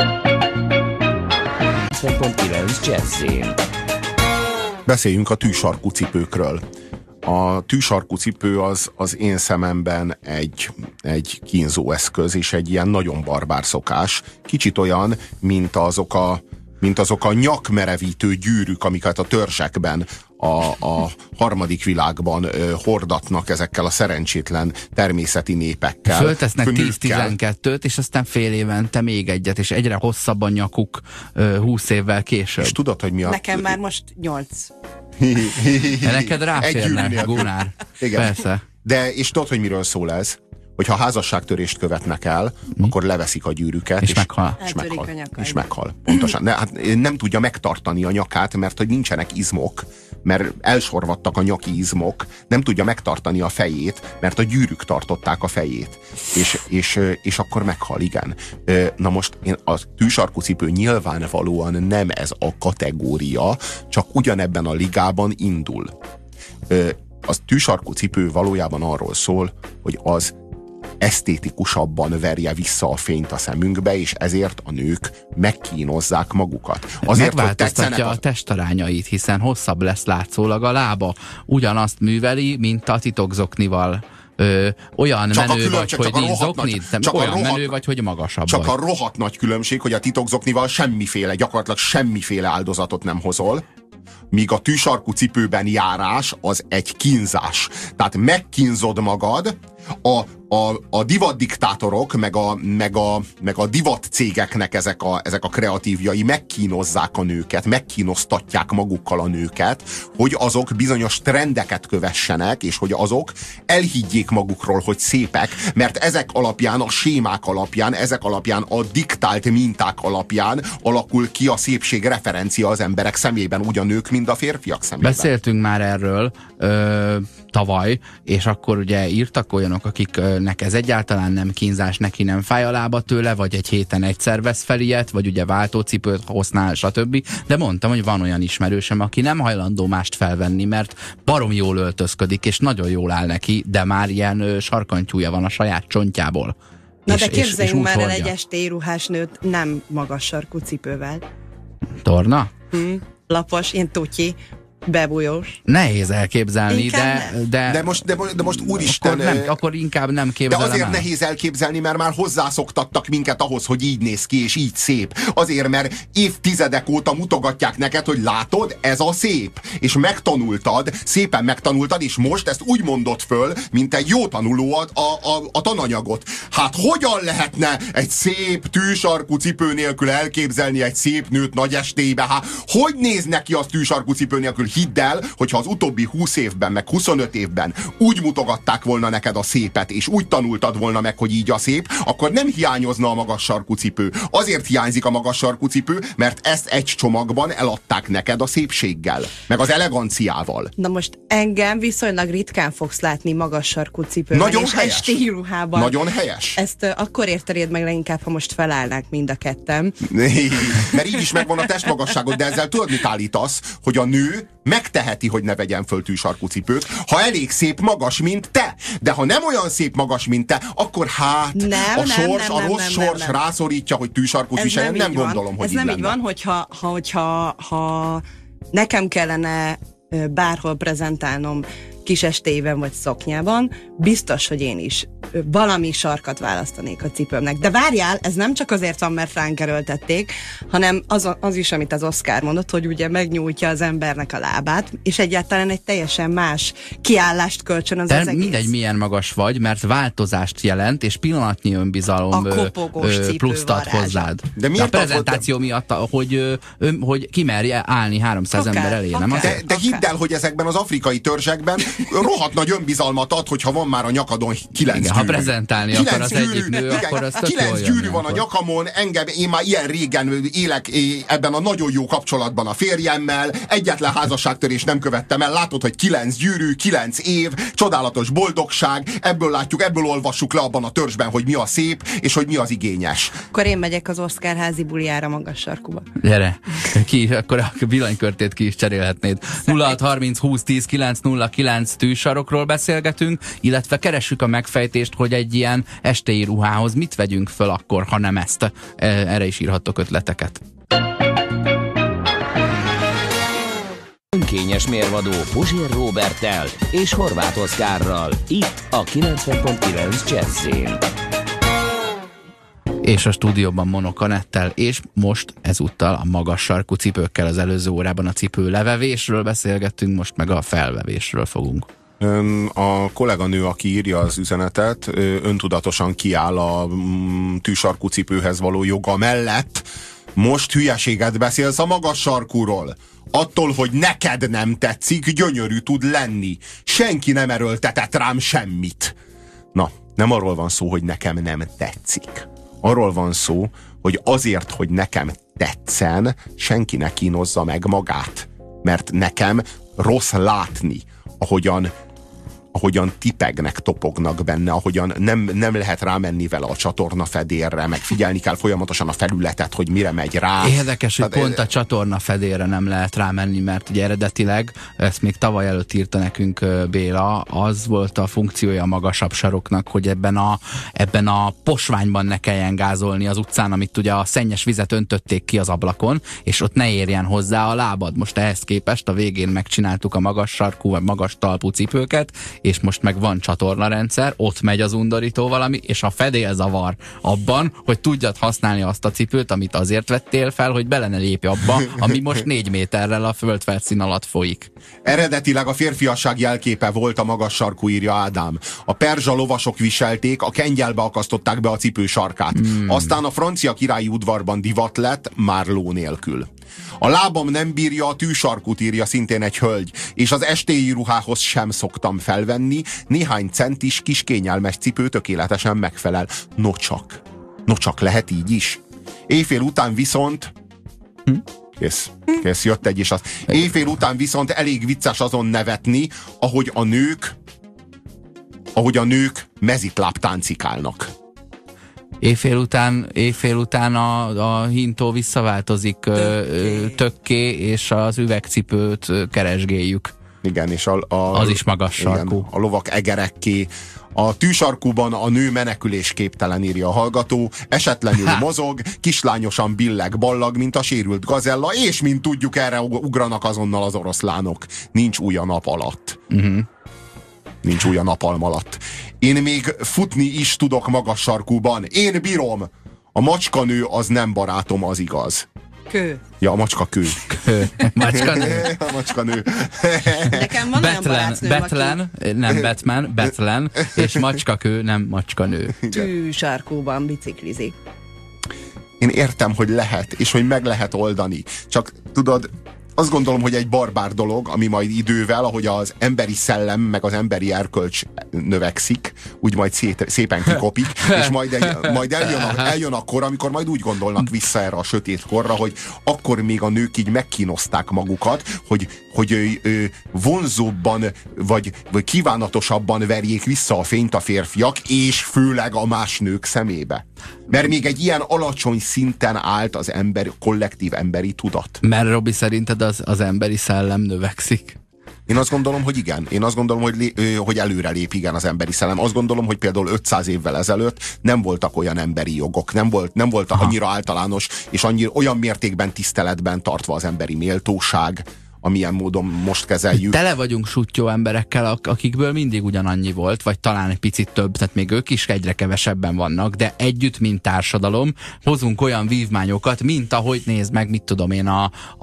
Beszéljünk a tűsarkú cipőkről. A tűsarkú cipő az én szememben egy kínzó eszköz, és egy ilyen nagyon barbár szokás. Kicsit olyan, mint azok a nyakmerevítő gyűrűk, amiket a törzsekben a harmadik világban hordatnak ezekkel a szerencsétlen természeti népekkel. Föltesznek 10-12-t, és aztán fél évente még egyet, és egyre hosszabb a nyakuk 20 évvel később. És tudod, hogy mi a... Nekem már most 8. Neked ráférnek, Gunár. Igen. Persze. De és tudod, hogy miről szól ez? Hogyha házasságtörést követnek el, akkor leveszik a gyűrűket, és meghal. És meghal. Pontosan. De hát nem tudja megtartani a nyakát, mert hogy nincsenek izmok, mert elsorvadtak a nyaki izmok, nem tudja megtartani a fejét, mert a gyűrűk tartották a fejét. És akkor meghal, igen. Na most a tűsarkú cipő nyilvánvalóan nem ez a kategória, csak ugyanebben a ligában indul. A tűsarkú cipő valójában arról szól, hogy az esztétikusabban verje vissza a fényt a szemünkbe, és ezért a nők megkínozzák magukat. Azért, megváltoztatja a testarányait, hiszen hosszabb lesz látszólag a lába. Ugyanazt műveli, mint a titokzoknival olyan csak menő vagy, hogy nincs zoknid, olyan menő vagy, hogy magasabb csak vagy. A rohadt nagy különbség, hogy a titokzoknival gyakorlatilag semmiféle áldozatot nem hozol, míg a tűsarkú cipőben járás az egy kínzás. Tehát megkínzod magad, a divatdiktátorok, meg a divat cégeknek ezek a kreatívjai megkínozzák a nőket, megkínoztatják magukkal a nőket, hogy azok bizonyos trendeket kövessenek, és hogy azok elhiggyék magukról, hogy szépek, mert ezek alapján, a sémák alapján, ezek alapján, a diktált minták alapján alakul ki a szépség referencia az emberek szemében, úgy a nők, mint a férfiak szemében. Beszéltünk már erről tavaly, és akkor ugye írtak olyanok, akiknek ez egyáltalán nem kínzás, neki nem fáj a lába tőle, vagy egy héten egyszer vesz fel ilyet, vagy ugye váltócipőt használ, stb. De mondtam, hogy van olyan ismerősöm, aki nem hajlandó mást felvenni, mert barom jól öltözködik, és nagyon jól áll neki, de már ilyen sarkantyúja van a saját csontjából. Na de képzeljünk már el egy estélyruhás nőt nem magas sarkú cipővel. Torna? Lapos, ilyen tutyi, bebújós. Nehéz elképzelni, de most úristen... Akkor inkább nem képzelem. De azért nehéz elképzelni, mert már hozzászoktattak minket ahhoz, hogy így néz ki, és így szép. Azért, mert évtizedek óta mutogatják neked, hogy látod, ez a szép. És megtanultad, szépen megtanultad, és most ezt úgy mondod föl, mint egy jó tanuló a tananyagot. Hát hogyan lehetne egy szép tűsarkú cipő nélkül elképzelni egy szép nőt nagy estélybe? Hát hogy néz neki az tűsarkú cipő nélkül? Hidd el, hogyha az utóbbi 20 évben, meg 25 évben úgy mutogatták volna neked a szépet, és úgy tanultad volna meg, hogy így a szép, akkor nem hiányozna a magas sarkú cipő. Azért hiányzik a magas sarkú cipő, mert ezt egy csomagban eladták neked a szépséggel, meg az eleganciával. Na most engem viszonylag ritkán fogsz látni magas sarkú cipőben. Nagyon és helyes. Estélyruhában. Nagyon helyes. Ezt akkor értenéd meg leginkább, ha most felállnák mind a ketten. Mert így is megvan a testmagasságod, de ezzel tudod, mit állítasz, hogy a nő megteheti, hogy ne vegyen föl tűsarkú cipőt, ha elég szép magas, mint te. De ha nem olyan szép magas, mint te, akkor hát a rossz sors rászorítja, hogy tűsarkút viseljen. Nem gondolom, hogy ez így nem lenne. így van, hogyha nekem kellene bárhol prezentálnom kis estélyben vagy szoknyában, biztos, hogy én is valami sarkat választanék a cipőmnek. De várjál, ez nem csak azért van, mert ránk erőltették, hanem az is, amit az Oscar mondott, hogy ugye megnyújtja az embernek a lábát, és egyáltalán egy teljesen más kiállást kölcsönöz az egész. Mindegy, milyen magas vagy, mert változást jelent, és pillanatnyi önbizalom pluszt ad hozzád. De a prezentáció miatt, hogy kimerje állni 300 ember elé, nem? De hidd el, hogy ezekben az afrikai törzsekben rohadt nagy önbizalmat ad, hogyha van már a nyakadon 9 gyűrű. Ha prezentálni akar az egyik nő, akkor az tök 9 gyűrű van a nyakamon, én már ilyen régen élek ebben a nagyon jó kapcsolatban a férjemmel, egyetlen házasságtörést nem követtem el, látod, hogy 9 gyűrű, 9 év, csodálatos boldogság, ebből olvassuk le abban a törzsben, hogy mi a szép, és hogy mi az igényes. Akkor én megyek az Oscar házi buliára magas sarkuba. Gyere, akkor a villanykörtét ki is cserélhetnéd. 0630 20 10 909 tűsarokról beszélgetünk, illetve keressük a megfejtést, hogy egy ilyen estélyi ruhához mit vegyünk föl akkor, ha nem ezt. Erre is írhattok ötleteket. Önkényes mérvadó Puzsér Róberttel és Horváth Oszkárral. Itt a 90.9 Jazz-én. És a stúdióban Monokanettel, és most ezúttal a magas sarkú cipőkkel. Az előző órában a cipő levevésről beszélgettünk, most meg a felvevésről fogunk. A kolléganő, aki írja az üzenetet, öntudatosan kiáll a tűsarkú cipőhez való joga mellett. Most hülyeséget beszélsz a magas sarkúról. Attól, hogy neked nem tetszik, gyönyörű tud lenni. Senki nem erőltetett rám semmit. Na, nem arról van szó, hogy nekem nem tetszik. Arról van szó, hogy azért, hogy nekem tetszen, senki ne kínozza meg magát. Mert nekem rossz látni, ahogyan tipegnek, topognak benne, ahogyan nem lehet rámenni vele a csatorna fedélre, meg figyelni kell folyamatosan a felületet, hogy mire megy rá. Érdekes, hogy pont a csatorna fedélre nem lehet rámenni, mert ugye eredetileg, ezt még tavaly előtt írta nekünk Béla, az volt a funkciója a magasabb saroknak, hogy ebben a posványban ne kelljen gázolni az utcán, amit ugye a szennyes vizet öntötték ki az ablakon, és ott ne érjen hozzá a lábad. Most ehhez képest a végén megcsináltuk a magas sarkú, vagy magas talpú cipőket, és most meg van csatornarendszer, ott megy az undorító valami, és a fedél zavar abban, hogy tudjad használni azt a cipőt, amit azért vettél fel, hogy bele ne lépj abba, ami most 4 méterrel a földfelszín alatt folyik. Eredetileg a férfiasság jelképe volt a magas sarkú, írja Ádám. A perzsa lovasok viselték, a kengyelbe akasztották be a cipő sarkát. Aztán a francia királyi udvarban divat lett, már ló nélkül. A lábam nem bírja a tűsarkút, írja szintén egy hölgy, és az estéi ruhához sem szoktam felvenni, néhány centis kis kényelmes cipő tökéletesen megfelel. No csak, lehet így is. Éjfél után viszont... Kész, jött egy is az. Éjfél után viszont elég vicces azon nevetni, ahogy a nők mezitláb táncikálnak. Éjfél után a hintó visszaváltozik tökké, és az üvegcipőt keresgéljük. Igen, és az is magas sarkú. Igen, a lovak egerekké. A tűsarkúban a nő menekülésképtelen, írja a hallgató, esetlenül mozog, kislányosan billeg ballag, mint a sérült gazella, és mint tudjuk, erre ugranak azonnal az oroszlánok. Nincs új a nap alatt. Nincs új a napalm alatt. Én még futni is tudok magas sarkúban. Én bírom! A macskanő az nem barátom, az igaz. Kő. Ja, a macska kő. Macskanő. A macskanő. Nekem van olyan barátnőm, Betlen, nem Batman, Betlen, és macskakő, nem macskanő. Tűsarkúban biciklizik. Én értem, hogy lehet, és hogy meg lehet oldani. Csak tudod, azt gondolom, hogy egy barbár dolog, ami majd idővel, ahogy az emberi szellem, meg az emberi erkölcs növekszik, úgy majd szépen kikopik, és majd eljön akkor, amikor majd úgy gondolnak vissza erre a sötét korra, hogy akkor még a nők így megkínozták magukat, hogy vonzóbban, vagy kívánatosabban verjék vissza a fényt a férfiak, és főleg a más nők szemébe. Mert még egy ilyen alacsony szinten állt az kollektív emberi tudat. Mert Robi, szerinted az emberi szellem növekszik? Én azt gondolom, hogy igen. Én azt gondolom, hogy előrelép, igen, az emberi szellem. Azt gondolom, hogy például 500 évvel ezelőtt nem voltak olyan emberi jogok, nem voltak annyira általános, és olyan mértékben tiszteletben tartva az emberi méltóság, amilyen módon most kezeljük. Tele vagyunk suttyó emberekkel, akikből mindig ugyanannyi volt, vagy talán egy picit több, tehát még ők is egyre kevesebben vannak, de együtt, mint társadalom, hozunk olyan vívmányokat, mint ahogy, nézd meg, mit tudom én,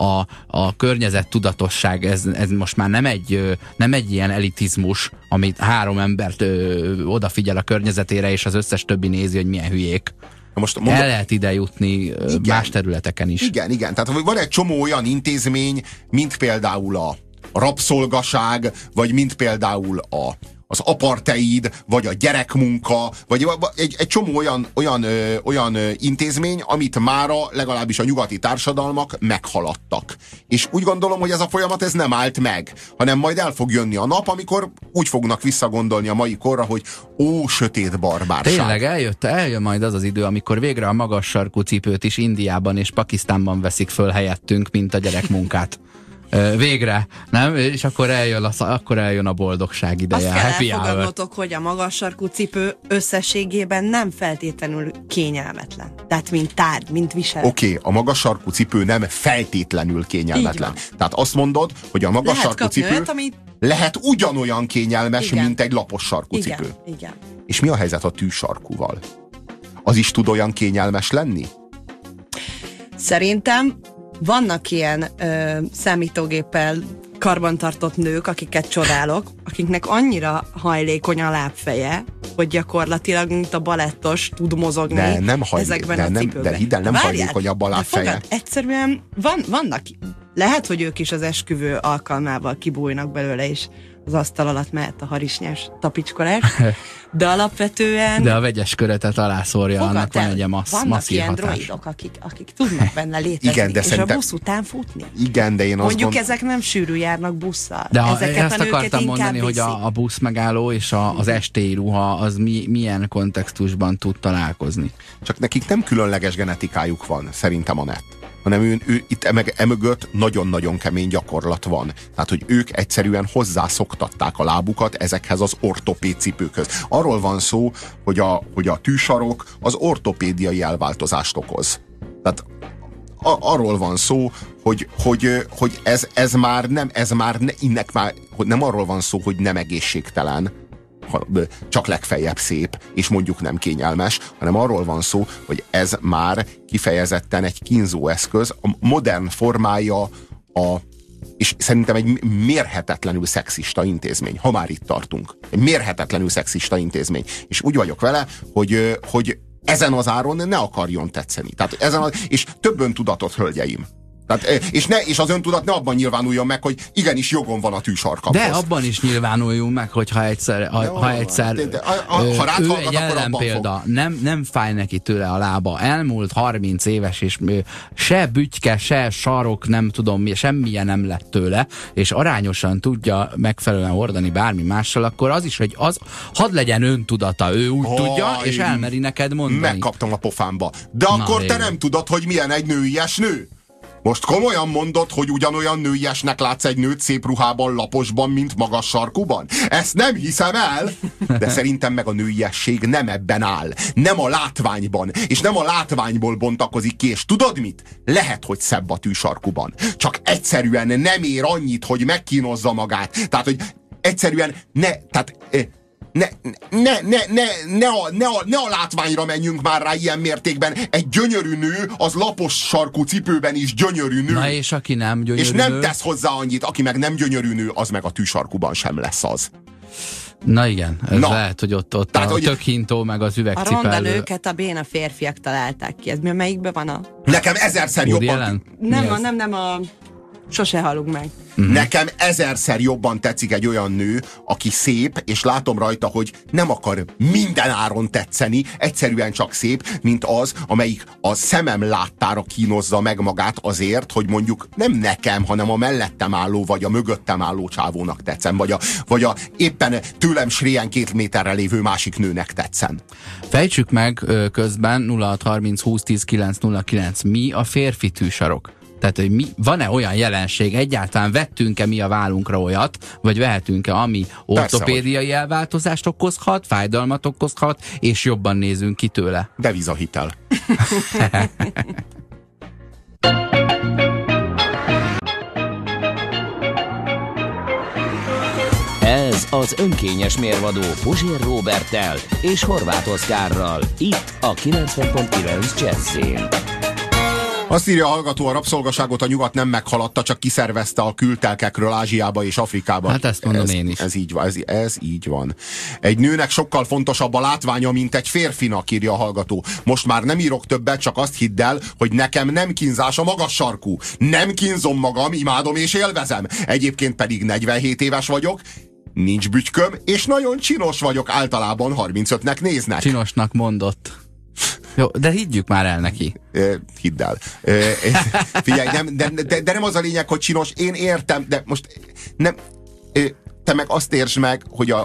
a környezet tudatosság, ez most már nem egy ilyen elitizmus, amit 3 embert odafigyel a környezetére, és az összes többi nézi, hogy milyen hülyék. El lehet ide jutni, igen, más területeken is. Igen. Tehát van egy csomó olyan intézmény, mint például a rabszolgaság, vagy mint például az apartheid, vagy a gyerekmunka, vagy egy csomó olyan intézmény, amit mára legalábbis a nyugati társadalmak meghaladtak. És úgy gondolom, hogy ez a folyamat ez nem állt meg, hanem majd el fog jönni a nap, amikor úgy fognak visszagondolni a mai korra, hogy sötét barbárság. Tényleg eljön majd az idő, amikor végre a magas sarkú cipőt is Indiában és Pakisztánban veszik föl helyettünk, mint a gyerekmunkát. Végre, nem? És akkor eljön a boldogság ideje. Azt kell elfogadnotok, hogy a magas sarkú cipő összességében nem feltétlenül kényelmetlen. Tehát mint tárgy, mint viselet. Oké, a magas sarkú cipő nem feltétlenül kényelmetlen. Tehát azt mondod, hogy a magas sarkú cipő olyat, lehet ugyanolyan kényelmes, igen, mint egy lapos sarkú cipő. Igen. És mi a helyzet a tűsarkúval? Az is tud olyan kényelmes lenni? Szerintem vannak ilyen számítógéppel karbantartott nők, akiket csodálok, akiknek annyira hajlékony a lábfeje, hogy gyakorlatilag, mint a balettos, tud mozogni ezekben a cipőkben. De hidd el, nem hajlékonyabb a lábfeje. Egyszerűen vannak, lehet, hogy ők is az esküvő alkalmával kibújnak belőle, és az asztal alatt mehet a harisnyás tapicskolás, de alapvetően... De a vegyes köretet alászórja, annak van egy vannak ilyen droidok, akik tudnak benne létezni, igen, de és a busz után futni. Igen, de én mondjuk ezek nem sűrű járnak busszal. De ezt akartam mondani, hogy a busz megálló és az estéi ruha az milyen kontextusban tud találkozni. Csak nekik nem különleges genetikájuk van, szerintem, Anett, hanem ő itt emögött nagyon-nagyon kemény gyakorlat van. Tehát, hogy ők egyszerűen hozzászoktatták a lábukat ezekhez az ortopéd cipőkhöz. Arról van szó, hogy a tűsarok az ortopédiai elváltozást okoz. Tehát arról van szó, hogy ez már nem, hogy nem arról van szó, hogy nem egészségtelen, csak legfeljebb szép, és mondjuk nem kényelmes, hanem arról van szó, hogy ez már kifejezetten egy kínzó eszköz, a modern formája és szerintem egy mérhetetlenül szexista intézmény, ha már itt tartunk. Egy mérhetetlenül szexista intézmény. És úgy vagyok vele, hogy ezen az áron ne akarjon tetszeni. Tehát és több öntudatot, hölgyeim. Tehát, és az öntudat ne abban nyilvánuljon meg, hogy igenis jogom van a tűsarkamhoz. De abban is nyilvánuljunk meg, hogy ha egyszer ő egy ellenpélda, nem fáj neki tőle a lába, elmúlt 30 éves, és se bütyke, se sarok, nem tudom, semmilyen nem lett tőle, és arányosan tudja megfelelően hordani bármi mással, akkor az is, hogy hadd legyen öntudata, ő úgy tudja, és elmeri neked mondani. Megkaptam a pofámba. De akkor te nem tudod, hogy milyen egy nőies nő? Most komolyan mondod, hogy ugyanolyan nőiesnek látsz egy nőt szép ruhában, laposban, mint magas sarkuban? Ezt nem hiszem el! De szerintem meg a nőiesség nem ebben áll. Nem a látványban. És nem a látványból bontakozik ki. És tudod mit? Lehet, hogy szebb a tűsarkuban. Csak egyszerűen nem ér annyit, hogy megkínozza magát. Tehát, hogy egyszerűen ne a látványra menjünk már rá ilyen mértékben. Egy gyönyörű nő, az lapos sarkú cipőben is gyönyörű nő. Na és aki nem gyönyörű és nem nő? tesz hozzá annyit, aki meg nem gyönyörű nő, az meg a tűsarkuban sem lesz az. Na igen, ez lehet, hogy ott tehát, a tökhintó meg az A üvegcipelő. ronda nőket a béna férfiak találták ki. Ez melyikben van a... Nekem ezerszer jobban... Nem a... Sose halunk meg. Nekem ezerszer jobban tetszik egy olyan nő, aki szép, és látom rajta, hogy nem akar minden áron tetszeni, egyszerűen csak szép, mint az, amelyik a szemem láttára kínozza meg magát azért, hogy mondjuk nem nekem, hanem a mellettem álló, vagy a mögöttem álló csávónak tetszem, vagy a éppen tőlem sréjen 2 méterre lévő másik nőnek tetszem. Fejtsük meg közben 0630 20 10 909. Mi a férfi tűsarok? Tehát, hogy van-e olyan jelenség, egyáltalán vettünk-e mi a vállunkra olyat, vagy vehetünk-e, ami ortopédiai elváltozást okozhat, fájdalmat okozhat, és jobban nézünk ki tőle? Devizahitel. Ez az önkényes mérvadó Puzsér Róberttel és Horváth Oszkárral. Itt a 90.9 Jazzyn. Azt írja a hallgató, a rabszolgaságot a nyugat nem meghaladta, csak kiszervezte a kültelkekről Ázsiába és Afrikába. Hát ezt mondom én is. Ez így van. Egy nőnek sokkal fontosabb a látványa, mint egy férfinak, írja a hallgató. Most már nem írok többet, csak azt hidd el, hogy nekem nem kínzás a magas sarkú. Nem kínzom magam, imádom és élvezem. Egyébként pedig 47 éves vagyok, nincs bütyköm, és nagyon csinos vagyok, általában 35-nek néznek. Csinosnak mondott. Jó, de higgyük már el neki. Hidd el. Figyelj, de nem az a lényeg, hogy csinos, én értem, de most nem, te meg azt értsd meg,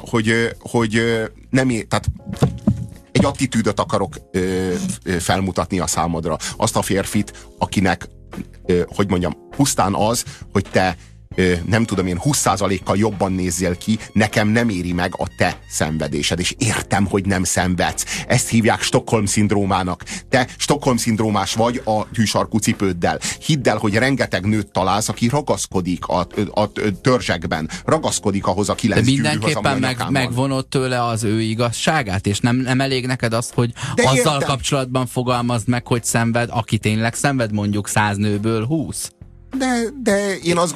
hogy nem tehát egy attitűdöt akarok felmutatni a számodra. Azt a férfit, akinek, hogy mondjam, pusztán az, hogy te nem tudom én, 20%-kal jobban nézzél ki, nekem nem éri meg a te szenvedésed, és értem, hogy nem szenvedsz. Ezt hívják Stockholm-szindrómának. Te Stockholm-szindrómás vagy a tűsarkú cipőddel. Hidd el, hogy rengeteg nőt találsz, aki ragaszkodik a törzsekben, ragaszkodik ahhoz a 9 gyűrűhöz, mindenképpen megvonod tőle az ő igazságát, és nem elég neked az, hogy de azzal kapcsolatban fogalmazd meg, hogy szenved, aki tényleg szenved, mondjuk 100 nőből 20. De én azt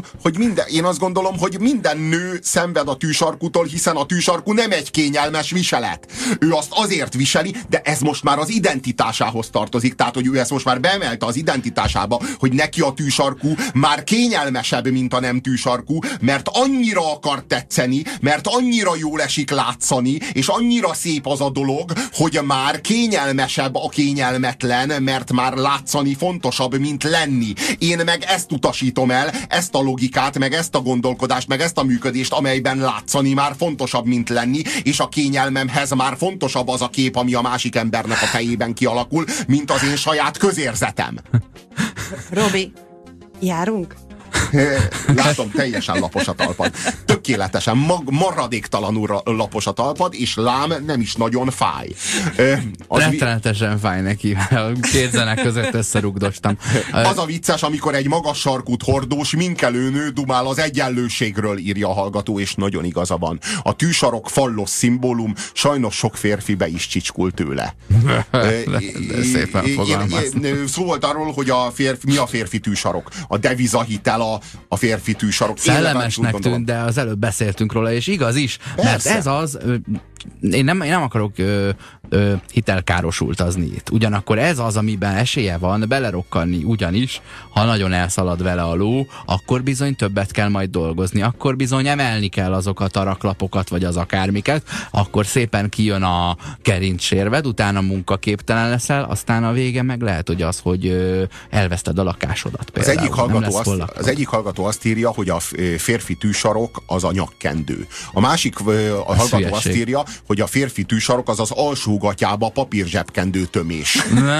gondolom, hogy minden nő szenved a tűsarkútól, hiszen a tűsarkú nem egy kényelmes viselet. Ő azt azért viseli, de ez most már az identitásához tartozik, tehát hogy ő ezt most már beemelte az identitásába, hogy neki a tűsarkú már kényelmesebb, mint a nem tűsarkú, mert annyira akar tetszeni, mert annyira jól esik látszani, és annyira szép az a dolog, hogy már kényelmesebb a kényelmetlen, mert már látszani fontosabb, mint lenni. Én meg ezt utasítom el, ezt a logikát, meg ezt a gondolkodást, meg ezt a működést, amelyben látszani már fontosabb, mint lenni, és a kényelmemhez már fontosabb az a kép, ami a másik embernek a fejében kialakul, mint az én saját közérzetem. Robi, járunk? Látom, teljesen lapos a talpad. tökéletesen, maradéktalanul lapos a talpad, és lám nem is nagyon fáj. Rettenetesen fáj neki, a két zene között összerugdostam. Az a vicces, amikor egy magas sarkút hordós, minkelő nő dumál az egyenlőségről, írja a hallgató, és nagyon igaza van. A tűsarok fallos szimbólum, sajnos sok férfi be is csicskul tőle. De szépen fogalmaztam. Szó volt arról, hogy mi a férfi tűsarok. A devizahitel a férfi tűsarok. Szellemesnek tűnt, de az előbb beszéltünk róla, és igaz is, mert ez az, én nem akarok hitelkárosultazni itt. Ugyanakkor ez az, amiben esélye van belerokkanni, ugyanis, ha nagyon elszalad vele a ló, akkor bizony többet kell majd dolgozni, akkor bizony emelni kell azokat a raklapokat, vagy az akármiket, akkor szépen kijön a kerincsérved, utána munkaképtelen leszel, aztán a vége meg lehet, hogy az, hogy elveszted a lakásodat például. Az egyik hallgató azt írja, hogy a férfi tűsarok az a nyakkendő. A másik hallgató azt írja, hogy a férfi tűsarok az alsógatyába papírzsebkendő tömés.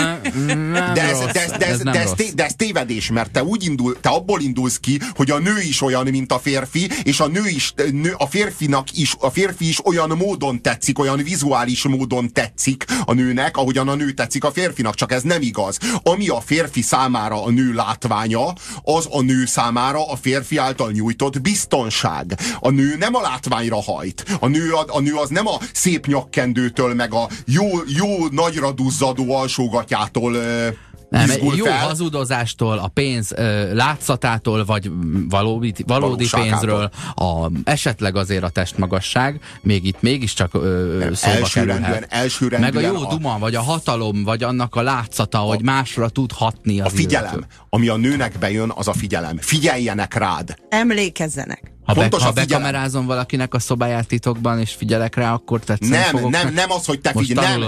De ez tévedés, mert te abból indulsz ki, hogy a nő is olyan, mint a férfi, és a férfi is olyan módon tetszik, olyan vizuális módon tetszik a nőnek, ahogyan a nő tetszik a férfinak, csak ez nem igaz. Ami a férfi számára a nő látványa, az a nő számára a férfi által nyújtott biztonság. A nő nem a látványra hajt. A nő az nem a szép nyakkendőtől, meg a jó nagyra duzzadó alsógatyától nem, jó hazudozástól, a pénz látszatától, vagy valódi pénzről, esetleg azért a testmagasság, mégiscsak szóba kerülhet. Meg a jó duma, vagy a hatalom, vagy annak a látszata, hogy másra tud hatni az a figyelem, illető. Ami a nőnek bejön, az a figyelem. Figyeljenek rád! Emlékezzenek! Ha bekamerázom valakinek a szobáját titokban, és figyelek rá, akkor tetszeni fogok. Nem az, hogy te figyelj.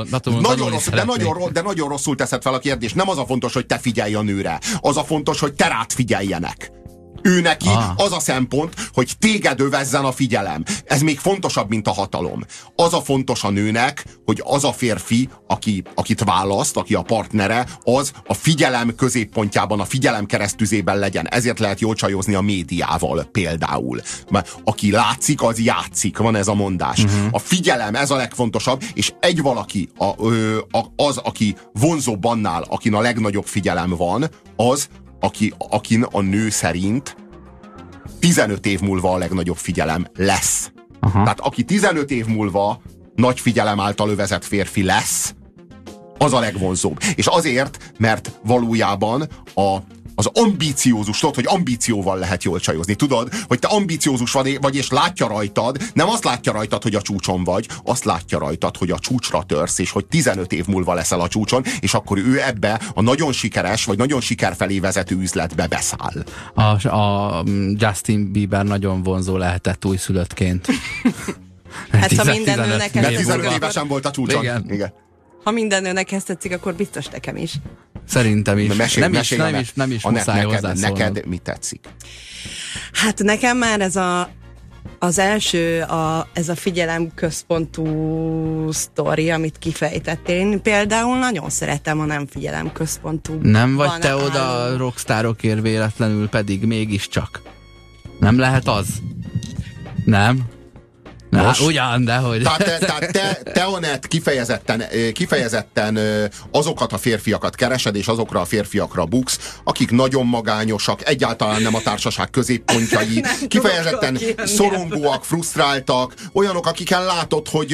De nagyon rosszul teszed fel a kérdést. Nem az a fontos, hogy te figyelj a nőre. Az a fontos, hogy te rád figyeljenek. Ő neki az a szempont, hogy téged övezzen a figyelem. Ez még fontosabb, mint a hatalom. Az a fontos a nőnek, hogy az a férfi, akit választ, aki a partnere, az a figyelem középpontjában, a figyelem keresztüzében legyen. Ezért lehet jól csajozni a médiával például. Mert aki látszik, az játszik, van ez a mondás. A figyelem, ez a legfontosabb, és egy valaki, az, aki vonzóbb annál, akin a legnagyobb figyelem van, az, akin a nő szerint 15 év múlva a legnagyobb figyelem lesz. Tehát aki 15 év múlva nagy figyelem által övezett férfi lesz, az a legvonzóbb. És azért, mert valójában az ambíciózus, tudod, hogy ambícióval lehet jól csajozni. Tudod, hogy te ambíciózus vagy, és látja rajtad, nem azt látja rajtad, hogy a csúcson vagy, azt látja rajtad, hogy a csúcsra törsz, és hogy 15 év múlva leszel a csúcson, és akkor ő ebbe a nagyon sikeres, vagy nagyon siker felé vezető üzletbe beszáll. A Justin Bieber nagyon vonzó lehetett újszülöttként. Hát ha minden nőnek mert 15 évesen volt a csúcson. Igen. Ha minden nőnek ezt tetszik, akkor biztos nekem is. Szerintem is. Nem is muszáj hozzászólnod. Neked mi tetszik? Hát nekem már az első, ez a figyelemközpontú sztori, amit kifejtettél. Én például nagyon szeretem a nem figyelemközpontú. Nem vagy te oda a rockstárokért véletlenül, pedig mégiscsak. Nem lehet az? Nem? Ugyan, dehogy. Tehát te Anett, kifejezetten azokat a férfiakat keresed, és azokra a férfiakra buksz, akik nagyon magányosak, egyáltalán nem a társaság középpontjai, kifejezetten szorongóak, frusztráltak, olyanok, akiken látod, hogy...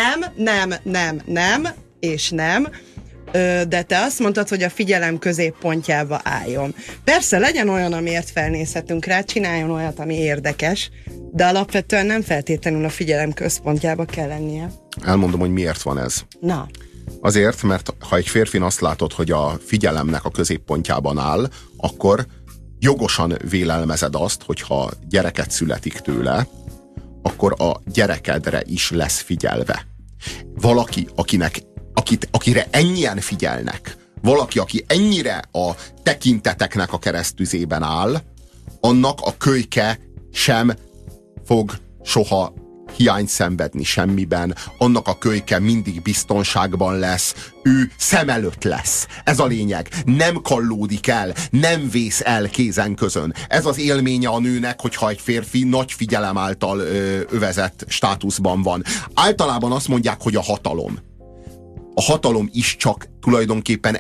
Nem, de te azt mondtad, hogy a figyelem középpontjába álljon. Persze, legyen olyan, amiért felnézhetünk rá, csináljon olyat, ami érdekes, de alapvetően nem feltétlenül a figyelem központjába kell lennie. Elmondom, hogy miért van ez. Na. Azért, mert ha egy férfin azt látod, hogy a figyelemnek a középpontjában áll, akkor jogosan vélelmezed azt, hogyha gyereket születik tőle, akkor a gyerekedre is lesz figyelve. Valaki, akire ennyien figyelnek, valaki, aki ennyire a tekinteteknek a keresztüzében áll, annak a kölyke sem fog soha hiányt szenvedni semmiben, annak a kölyke mindig biztonságban lesz, ő szem előtt lesz. Ez a lényeg. Nem kallódik el, nem vész el kézen közön. Ez az élménye a nőnek, hogyha egy férfi nagy figyelem által övezett státuszban van. Általában azt mondják, hogy a hatalom is csak tulajdonképpen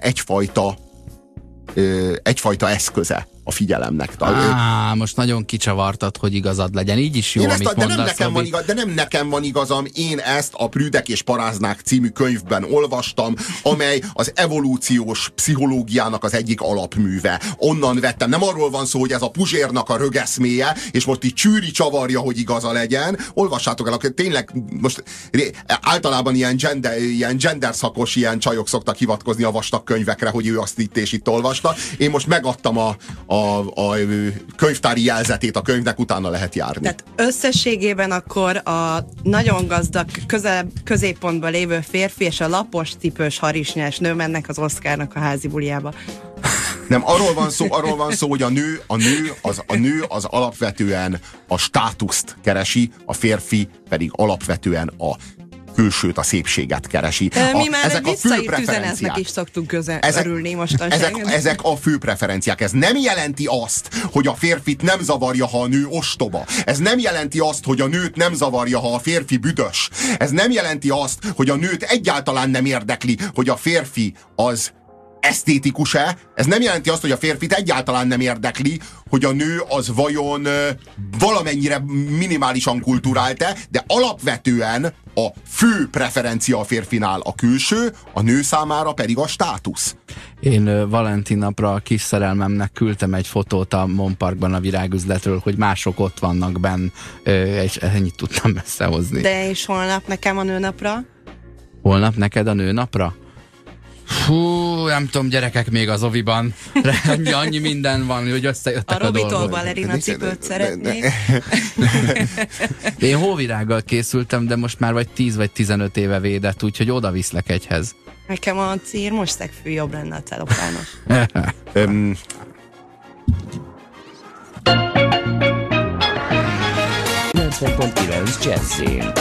egyfajta eszköze a figyelemnek. Most nagyon kicsavartad, hogy igazad legyen. Így is jó, amit mondasz. De nem nekem van igazam, én ezt a Prüdek és Paráznák című könyvben olvastam, amely az evolúciós pszichológiának az egyik alapműve. Onnan vettem. Nem arról van szó, hogy ez a Puzsérnak a rögeszméje, és most így csűri csavarja, hogy igaza legyen. Olvassátok el, hogy tényleg most általában ilyen gender szakos ilyen csajok szoktak hivatkozni a vastag könyvekre, hogy ő azt itt és itt olvasta. Én most megadtam a könyvtári jelzetét a könyvnek, utána lehet járni. Tehát összességében akkor a nagyon gazdag középpontban lévő férfi és a lapos cipős harisnyás nő mennek az Oscarnak a házi buliába. Nem, arról van szó, hogy a nő az alapvetően a státuszt keresi, a férfi pedig alapvetően a külsőt, a szépséget keresi. Mi már egy visszaírt üzenetnek is szoktunk örülni mostanság. Ezek a fő preferenciák. Ez nem jelenti azt, hogy a férfit nem zavarja, ha a nő ostoba. Ez nem jelenti azt, hogy a nőt nem zavarja, ha a férfi büdös. Ez nem jelenti azt, hogy a nőt egyáltalán nem érdekli, hogy a férfi az esztétikus-e. Ez nem jelenti azt, hogy a férfit egyáltalán nem érdekli, hogy a nő az vajon valamennyire minimálisan kulturált-e, de alapvetően a fő preferencia a férfinál a külső, a nő számára pedig a státusz. Én Valentin napra a kis szerelmemnek küldtem egy fotót a Monparkban a virágüzletről, hogy mások ott vannak benn, és ennyit tudtam összehozni. De és holnap nekem a nőnapra? Holnap neked a nőnapra? Hú, nem tudom, gyerekek még az oviban. Annyi minden van, hogy összejöttek a dolgok. A Robitól balerina cipőt szeretnék. Én hóvirággal készültem, de most már vagy 10 vagy 15 éve védett, úgyhogy oda viszlek egyhez. Nekem a círmos szegfű jobb lenne a celofános. 90.9 Jazzin.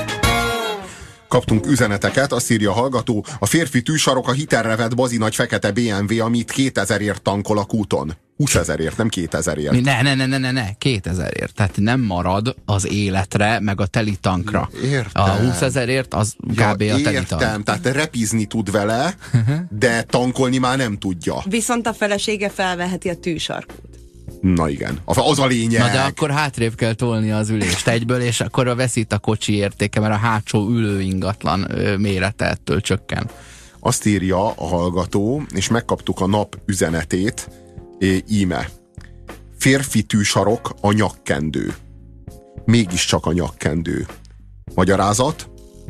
Kaptunk üzeneteket, azt írja a hallgató, a férfi tűsarok a hitelre vett bazinagy fekete BMW, amit 2000-ért tankol a kúton. 20 000-ért, nem 2000-ért. Ne, 2000-ért. Tehát nem marad az életre, meg a teli tankra. Értem. A 20 000-ért az kb. A teli tank. Értem, tehát repizni tud vele, de tankolni már nem tudja. Viszont a felesége felveheti a tűsarkút. Na igen, az a lényeg. Na de akkor hátrébb kell tolni az ülést egyből, és akkor veszít a kocsi értéke, mert a hátsó ülő ingatlan mérete ettől csökken. Azt írja a hallgató, és megkaptuk a nap üzenetét, íme. Férfi tűsarok a nyakkendő. Mégiscsak a nyakkendő. Magyarázat?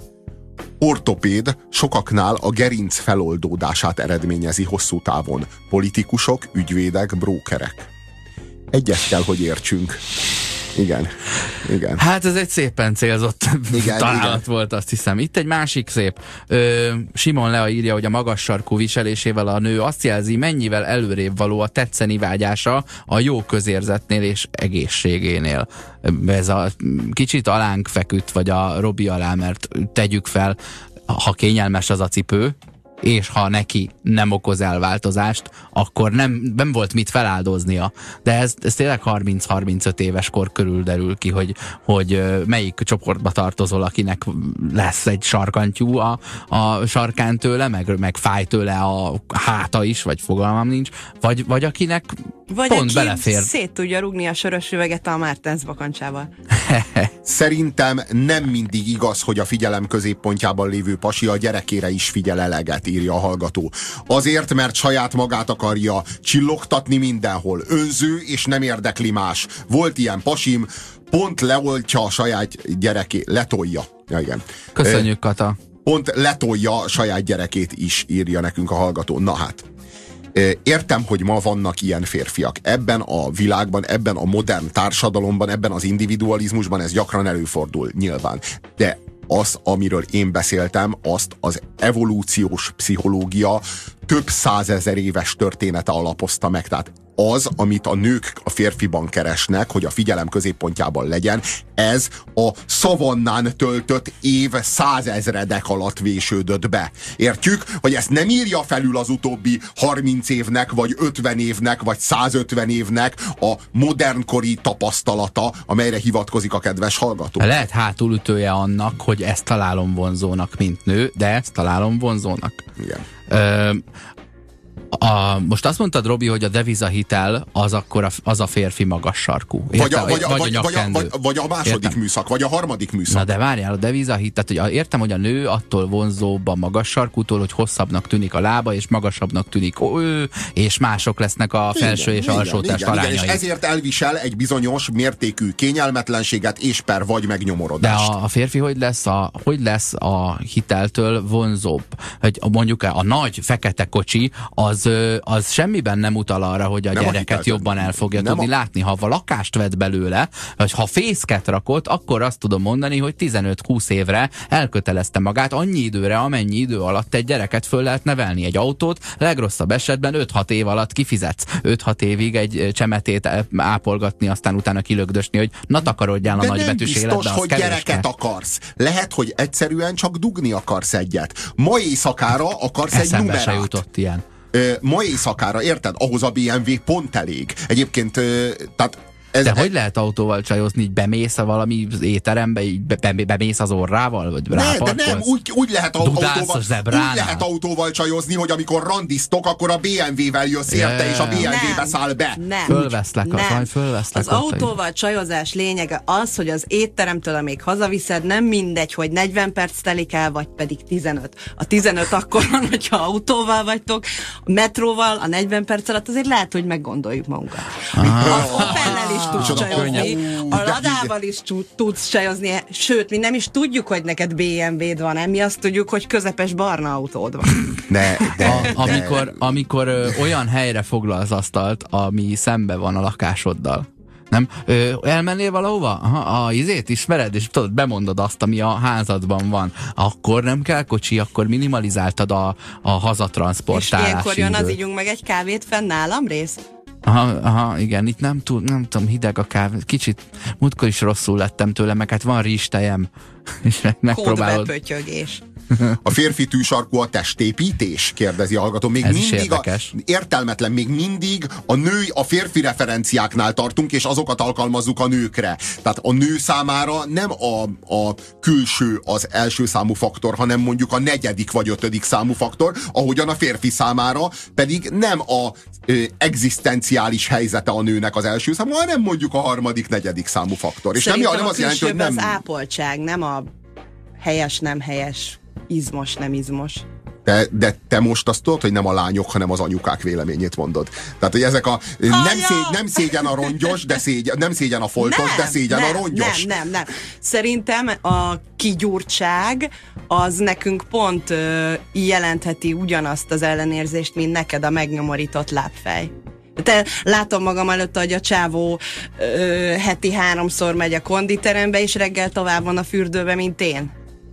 Ortopéd sokaknál a gerinc feloldódását eredményezi hosszú távon. Politikusok, ügyvédek, brókerek. Egyet kell, hogy értsünk. Igen. Hát ez egy szépen célzott találat volt, azt hiszem. Itt egy másik szép. Simon Lea írja, hogy a magas sarkú viselésével a nő azt jelzi, mennyivel előrébb való a tetszeni vágyása a jó közérzetnél és egészségénél. Ez a kicsit alánk feküdt, vagy a Robi alá, mert tegyük fel, ha kényelmes az a cipő, és ha neki nem okoz elváltozást, akkor nem volt mit feláldoznia. De ez tényleg 30-35 éves kor körül derül ki, hogy melyik csoportba tartozol, akinek lesz egy sarkantyú a sarkán tőle, meg fáj tőle a háta is, vagy fogalmam nincs, vagy akinek pont belefér. Szét tudja rúgni a sörös üveget a Mártens bakancsával. Szerintem nem mindig igaz, hogy a figyelem középpontjában lévő pasi a gyerekére is figyel eleget, írja a hallgató. Azért, mert saját magát akarja csillogtatni mindenhol. Önző és nem érdekli más. Volt ilyen pasim, pont leoltja a saját gyerekét, letolja. Ja, igen. Köszönjük, Kata. Pont letolja a saját gyerekét is, írja nekünk a hallgató. Na hát. Értem, hogy ma vannak ilyen férfiak. Ebben a világban, ebben a modern társadalomban, ebben az individualizmusban ez gyakran előfordul, nyilván. De az, amiről én beszéltem, azt az evolúciós pszichológia több százezer éves története alapozta meg. Tehát az, amit a nők a férfiban keresnek, hogy a figyelem középpontjában legyen, ez a szavannán töltött év 100 000 alatt vésődött be. Értjük, hogy ezt nem írja felül az utóbbi 30 évnek, vagy 50 évnek, vagy 150 évnek a modernkori tapasztalata, amelyre hivatkozik a kedves hallgató. Lehet hátulütője annak, hogy ezt találom vonzónak, mint nő, de ezt találom vonzónak. Igen. Most azt mondtad, Robi, hogy a devizahitel az akkor az a férfi magas sarkú. Vagy a második műszak, vagy a harmadik műszak. Na de várjál, a devizahitel, hogy értem, hogy a nő attól vonzóbb a magas sarkútól, hogy hosszabbnak tűnik a lába, és magasabbnak tűnik ő, és mások lesznek a felső és alsó test arányai. És ezért elvisel egy bizonyos mértékű kényelmetlenséget és vagy megnyomorodást. De a férfi hogy lesz a hiteltől vonzóbb? Hogy mondjuk a nagy fekete kocsi az semmiben nem utal arra, hogy a nem gyereket jobban el fogja tudni látni. Ha a lakást vett belőle, vagy ha fészket rakott, akkor azt tudom mondani, hogy 15-20 évre elkötelezte magát annyi időre, amennyi idő alatt egy gyereket föl lehet nevelni. Egy autót legrosszabb esetben 5-6 év alatt kifizetsz. 5-6 évig egy csemetét ápolgatni, aztán utána kilögdösni, hogy na takarodjál a nagybetűs életbe. De nem biztos, hogy gyereket akarsz. Lehet, hogy egyszerűen csak dugni akarsz egyet. Ma éjszakára akarsz egy numerát. Se jutott ilyen. Ma éjszakára, érted? Ahhoz a BMW pont elég. Egyébként, tehát hogy lehet autóval csajozni, így bemész valami étterembe, így bemész az orrával, vagy ráparkolsz? De nem, úgy lehet autóval csajozni, hogy amikor randiztok, akkor a BMW-vel jössz érte, és a BMW-be száll be. Fölveszlek. Az autóval csajozás lényege az, hogy az étteremtől, amíg hazaviszed, nem mindegy, hogy 40 perc telik el, vagy pedig 15. A 15 akkor van, hogyha autóval vagytok, a metróval, a 40 perc alatt azért lehet, hogy meggondoljuk magunkat. Az Opellel is tudsz csajozni, a Ladával is tudsz csajozni, sőt, mi nem is tudjuk, hogy neked BMW-d van, mi azt tudjuk, hogy közepes barna autód van. Amikor olyan helyre foglal az asztalt, ami szembe van a lakásoddal, nem? Elmennél valahova? A izét ismered, és tudod, bemondod azt, ami a házadban van. Akkor nem kell kocsi, akkor minimalizáltad a hazatranszportálási időt. És ilyenkor jön az ígyunk meg egy kávét fenn nálam rész? Aha, igen, itt nem tudom, hideg a kávé. Kicsit múltkor is rosszul lettem tőle, meg hát van rizstejem. És megpróbálod. Kódbepötyögés. A férfi tűsarkú a testépítés? Kérdezi a hallgató. Még ez mindig értelmetlen, még mindig a férfi referenciáknál tartunk, és azokat alkalmazzuk a nőkre. Tehát a nő számára nem a külső az első számú faktor, hanem mondjuk a 4. vagy 5. számú faktor, ahogyan a férfi számára pedig nem a egzisztenciális helyzete a nőnek az első számú, hanem mondjuk a 3., 4. számú faktor. És nem azt jelenti, hogy nem... az ápoltság, nem a helyes, nem helyes, izmos, nem izmos. De te most azt tudod, hogy nem a lányok, hanem az anyukák véleményét mondod. Tehát, hogy ezek a... Nem szégyen a rongyos, nem szégyen a foltos, de szégyen a rongyos. Nem. Szerintem a kigyúrtság az nekünk pont jelentheti ugyanazt az ellenérzést, mint neked a megnyomorított lábfej. Te látom magam előtt, hogy a csávó heti 3-szor megy a konditerembe, és reggel tovább van a fürdőbe, mint én.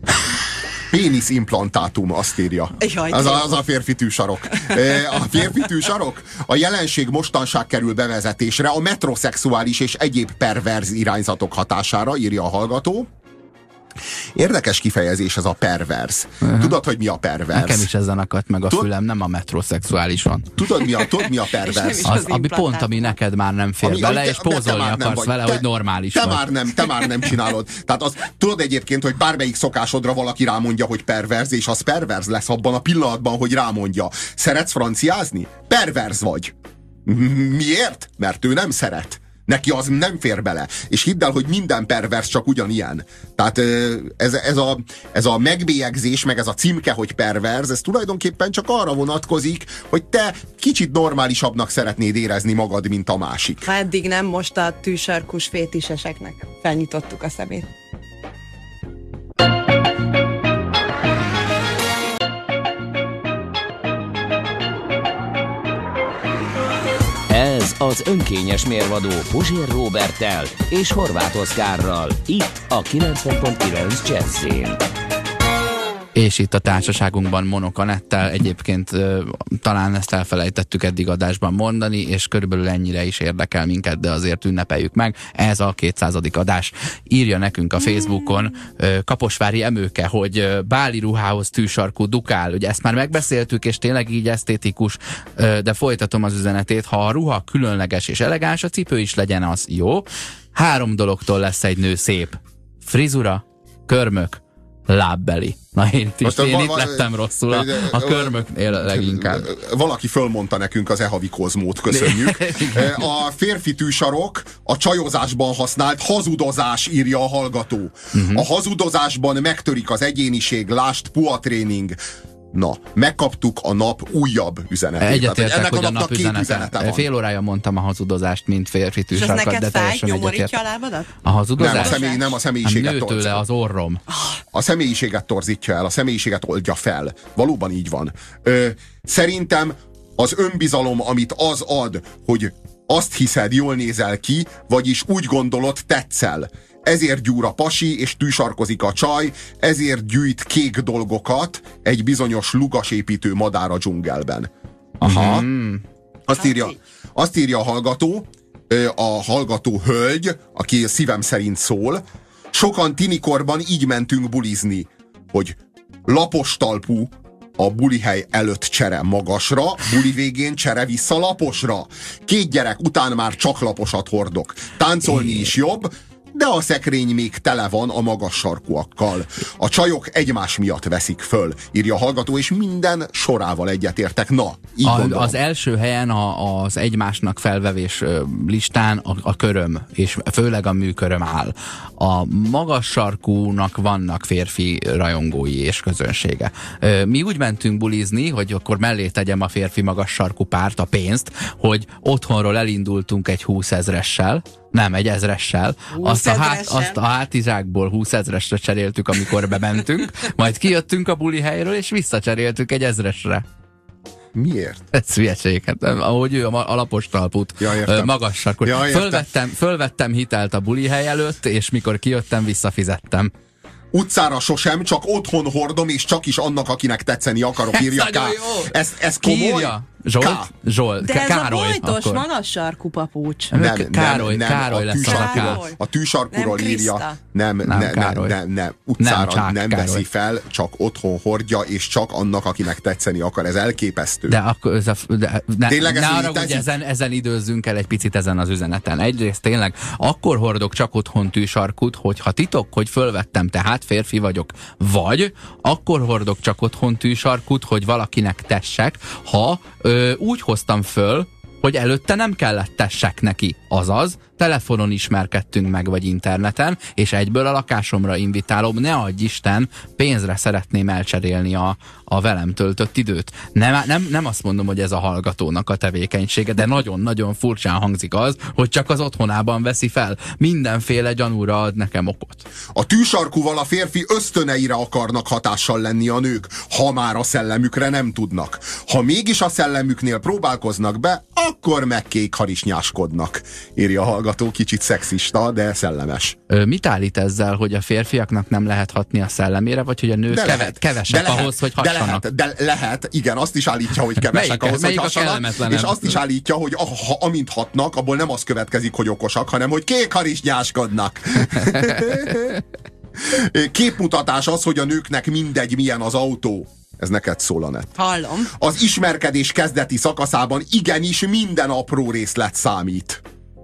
Péniszimplantátum, azt írja. Az a férfi tűsarok. A férfi tűsarok? A jelenség mostanság kerül bevezetésre a metroszexuális és egyéb perverz irányzatok hatására, írja a hallgató. Érdekes kifejezés ez a pervers. Tudod, hogy mi a pervers? Nekem is ezen akadt meg a fülem, nem a metroszexuális van. Tudod, mi a pervers? Az pont, ami neked már nem fér bele, és pózolni akarsz vele, hogy normális vagy. Te már nem csinálod. Tehát tudod egyébként, hogy bármelyik szokásodra valaki rámondja, hogy perverz, és az perverz lesz abban a pillanatban, hogy rámondja. Szeretsz franciázni? Perverz vagy. Miért? Mert ő nem szeret. Neki az nem fér bele. És hidd el, hogy minden pervers csak ugyanilyen. Tehát ez a megbélyegzés, meg ez a címke, hogy perverz, ez tulajdonképpen csak arra vonatkozik, hogy te kicsit normálisabbnak szeretnéd érezni magad, mint a másik. Ha eddig nem, most a tűsarkus fétiseseknek felnyitottuk a szemét. Ez az önkényes mérvadó Puzsér Róberttel és Horváth Oszkárral. Itt a 90.9 Jazzyn. És itt a társaságunkban Monok Anettel, egyébként talán ezt elfelejtettük eddig adásban mondani, és körülbelül ennyire is érdekel minket, de azért ünnepeljük meg. Ez a 200. adás. Írja nekünk a Facebookon Kaposvári Emőke, hogy báli ruhához tűsarkú dukál. Ugye ezt már megbeszéltük, és tényleg így esztétikus, de folytatom az üzenetét. Ha a ruha különleges és elegáns, a cipő is legyen az. Jó? 3 dologtól lesz egy nő szép. Frizura, körmök, lábbeli. Na én itt lettem rosszul a körmöknél leginkább. Valaki fölmondta nekünk az e-havi Kozmót, köszönjük. A férfi tűsarok a csajozásban használt hazudozás, írja a hallgató. A hazudozásban megtörik az egyéniség, lásd Pua tréning. Na, megkaptuk a nap újabb üzenetét. Egyetértek, hogy a nap üzenete. Fél órája mondtam a hazudozást, mint férfi tűsarkat, de teljesen egyetértek. A hazudozás? Nem, a személyiséget nő tőle az orrom. A személyiséget torzítja el, a személyiséget oldja fel. Valóban így van. Szerintem az önbizalom, amit az ad, hogy azt hiszed, jól nézel ki, vagyis úgy gondolod, tetszel. Ezért gyúr a pasi, és tűsarkozik a csaj, ezért gyűjt kék dolgokat egy bizonyos lugasépítő madár a dzsungelben. Aha. Azt írja a hallgató hölgy, aki szívem szerint szól. Sokan tinikorban így mentünk bulizni, hogy lapos talpú, a bulihely előtt csere magasra, buli végén csere vissza laposra. 2 gyerek után már csak laposat hordok. Táncolni is jobb, de a szekrény még tele van a magas sarkúakkal. A csajok egymás miatt veszik föl, írja a hallgató, és minden sorával egyetértek. Na, így gondolom. Az első helyen az egymásnak felvevés listán a köröm, és főleg a műköröm áll. A magas sarkúnak vannak férfi rajongói és közönsége. Mi úgy mentünk bulizni, hogy akkor mellé tegyem a férfi magas sarkú párt, a pénzt, hogy otthonról elindultunk egy 20 000-essel, nem, egy 1000-essel. Azt a hátizsákból 20 000-esre cseréltük, amikor bementünk, majd kijöttünk a buli helyről, és visszacseréltük egy 1000-esre. Miért? Ez hülyeség, hát, ahogy ő a lapos talpút magas sarkú. Fölvettem hitelt a buli hely előtt, és mikor kijöttem, visszafizettem. Utcára sosem, csak otthon hordom, és csak is annak, akinek tetszeni akarok, írja K. Ez komoly? Írja. Zsolt, de ez Károly, a bojtos, magas sarkú papucs. Károly lesz az a K. A tűsarkúról írja. Nem, utcára nem veszi fel, csak otthon hordja, és csak annak, akinek tetszeni akar. Ez elképesztő. De akkor tényleg ne arra, hogy ezen időzzünk el egy picit ezen az üzeneten. Egyrészt tényleg akkor hordok csak otthon tűsarkút, hogyha titok, hogy fölvettem, tehát férfi vagyok. Vagy akkor hordok csak otthon tűsarkút, hogy valakinek tessek, ha úgy hoztam föl, hogy előtte nem kellett tessek neki. Azaz, telefonon ismerkedtünk meg, vagy interneten, és egyből a lakásomra invitálom, ne adj Isten, pénzre szeretném elcserélni a velem töltött időt. Nem azt mondom, hogy ez a hallgatónak a tevékenysége, de nagyon-nagyon furcsán hangzik az, hogy csak az otthonában veszi fel. Mindenféle gyanúra ad nekem okot. A tűsarkúval a férfi ösztöneire akarnak hatással lenni a nők, ha már a szellemükre nem tudnak. Ha mégis a szellemüknél próbálkoznak be, akkor meg kékharisnyáskodnak, írja a hallgató, kicsit szexista, de szellemes. Mit állít ezzel, hogy a férfiaknak nem lehet hatni a szellemére, vagy hogy a nők kevesek ahhoz, hogy hassanak? De lehet, igen, azt is állítja, hogy kevesek ahhoz, hogy hassanak, és azt is állítja, hogy amint hatnak, abból nem az következik, hogy okosak, hanem hogy kékharisnyáskodnak. Képmutatás az, hogy a nőknek mindegy, milyen az autó. Ez neked szól, Anett. Hallom. Az ismerkedés kezdeti szakaszában igenis minden apró részlet számít.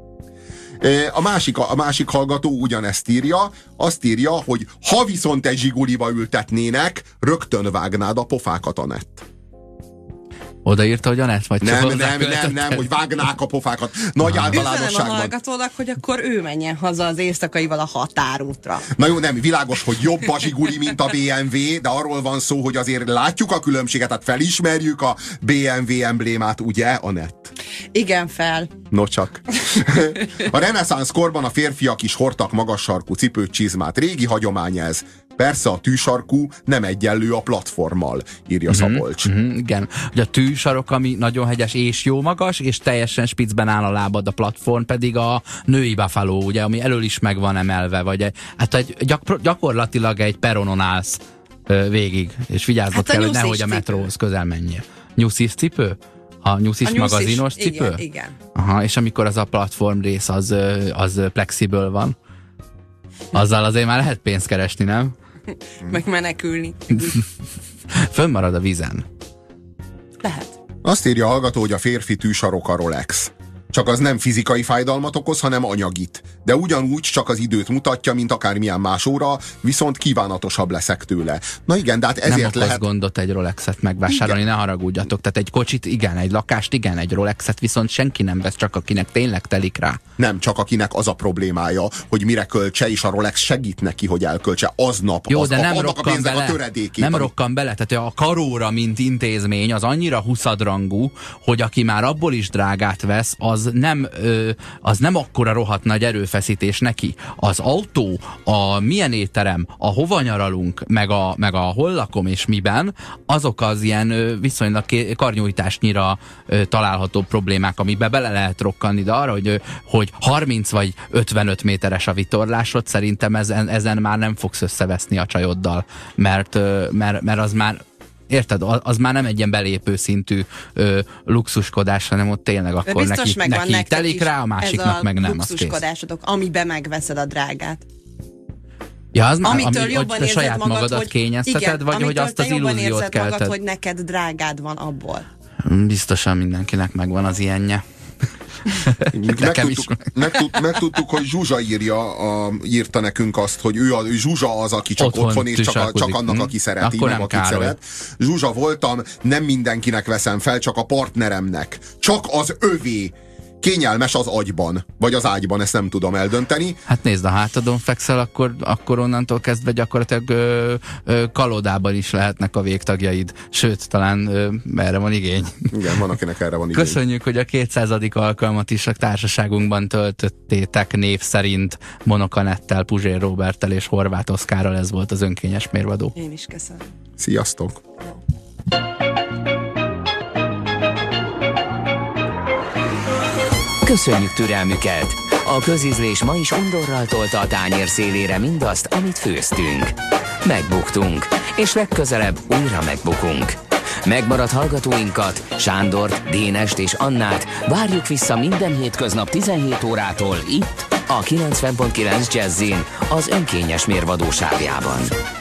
A másik hallgató ugyanezt írja, azt írja, hogy ha viszont egy zsiguliba ültetnének, rögtön vágnád a pofákat, Anett. Odaírta, hogy Anett, vagy csak nem, hogy vágnák a pofákat. Nagy általánosságban. Üzenem a hallgatónak, hogy akkor ő menjen haza az éjszakaival a határútra. Na jó, nem, világos, hogy jobb a zsiguli, mint a BMW, de arról van szó, hogy azért látjuk a különbséget, tehát felismerjük a BMW emblémát, ugye, Anett? Igen, fel. No csak. A reneszánsz korban a férfiak is hordtak magas sarkú cipőt, csizmát. Régi hagyomány ez. Persze a tűsarkú nem egyenlő a platformmal, írja Szabolcs. Igen. Hogy a tűsarok, ami nagyon hegyes és jó magas, és teljesen spicben áll a lábad, a platform pedig a női buffalo, ugye, ami elől is meg van emelve, vagy gyakorlatilag egy peronon állsz. végig, és vigyáznod kell, hogy nehogy a metróhoz közel menjél. Nyuszis cipő? A nyuszis magazinos cipő? Igen. Aha, és amikor az a platform rész az plexiből van, azzal azért már lehet pénzt keresni, nem? Meg menekülni. Fönnmarad a vízen. Lehet. Azt írja a hallgató, hogy a férfi tűsarok a Rolex. Csak az nem fizikai fájdalmat okoz, hanem anyagit. De ugyanúgy csak az időt mutatja, mint akármilyen más óra, viszont kívánatosabb leszek tőle. Na igen, de hát ezért nem okoz lehet... gondot egy Rolexet megvásárolni, igen. Ne haragudjatok. Tehát egy kocsit igen, egy lakást igen, egy Rolexet viszont senki nem vesz, csak akinek tényleg telik rá. Nem, csak akinek az a problémája, hogy mire költse, és a Rolex segít neki, hogy elköltse aznap. Jó, az, de nem annak rokkan a pénznek bele. A töredékét. Nem rokkan bele, tehát a karóra, mint intézmény, az annyira huszadrangú, hogy aki már abból is drágát vesz, az nem akkora rohadt nagy erőfeszítés neki. Az autó, a milyen étterem, a hova nyaralunk, meg a hol lakom és miben, azok az ilyen viszonylag karnyújtásnyira található problémák, amiben bele lehet rokkanni, de arra, hogy 30 vagy 55 méteres a vitorlásod, szerintem ezen már nem fogsz összeveszni a csajoddal, mert az már érted? Az már nem egy ilyen belépő szintű luxuskodás, hanem ott tényleg akkor neki telik rá, a másiknak meg nem. Luxuskodásodok, amiben megveszed a drágát. Ja, az már, amitől jobban hogy saját magad, magadat kényezteted, igen, vagy hogy azt az illúziót kelted? Magad, hogy neked drágád van abból. Biztosan mindenkinek megvan az ilyenje. Megtudtuk, hogy Zsuzsa írta nekünk azt, hogy Zsuzsa az, aki csak otthon és csak annak, aki szereti, akkor nem akit szeret. Zsuzsa voltam, nem mindenkinek veszem fel, csak a partneremnek. Csak az övé. Kényelmes az agyban, vagy az ágyban, ezt nem tudom eldönteni. Hát nézd, a hátadon fekszel, akkor onnantól kezdve gyakorlatilag kalodában is lehetnek a végtagjaid. Sőt, talán erre van igény. Igen, van, akinek erre van igény. Köszönjük, hogy a 200. alkalmat is a társaságunkban töltöttétek név szerint Monokanettel, Puzsér Róberttel és Horváth Oszkárral. Ez volt az önkényes mérvadó. Én is köszönöm. Sziasztok! Köszönjük türelmüket! A közízlés ma is undorral tolta a tányér szélére mindazt, amit főztünk. Megbuktunk, és legközelebb újra megbukunk. Megmaradt hallgatóinkat, Sándort, Dénest és Annát várjuk vissza minden hétköznap 17 órától itt, a 90.9 Jazzin, az önkényes mérvadó sávjában.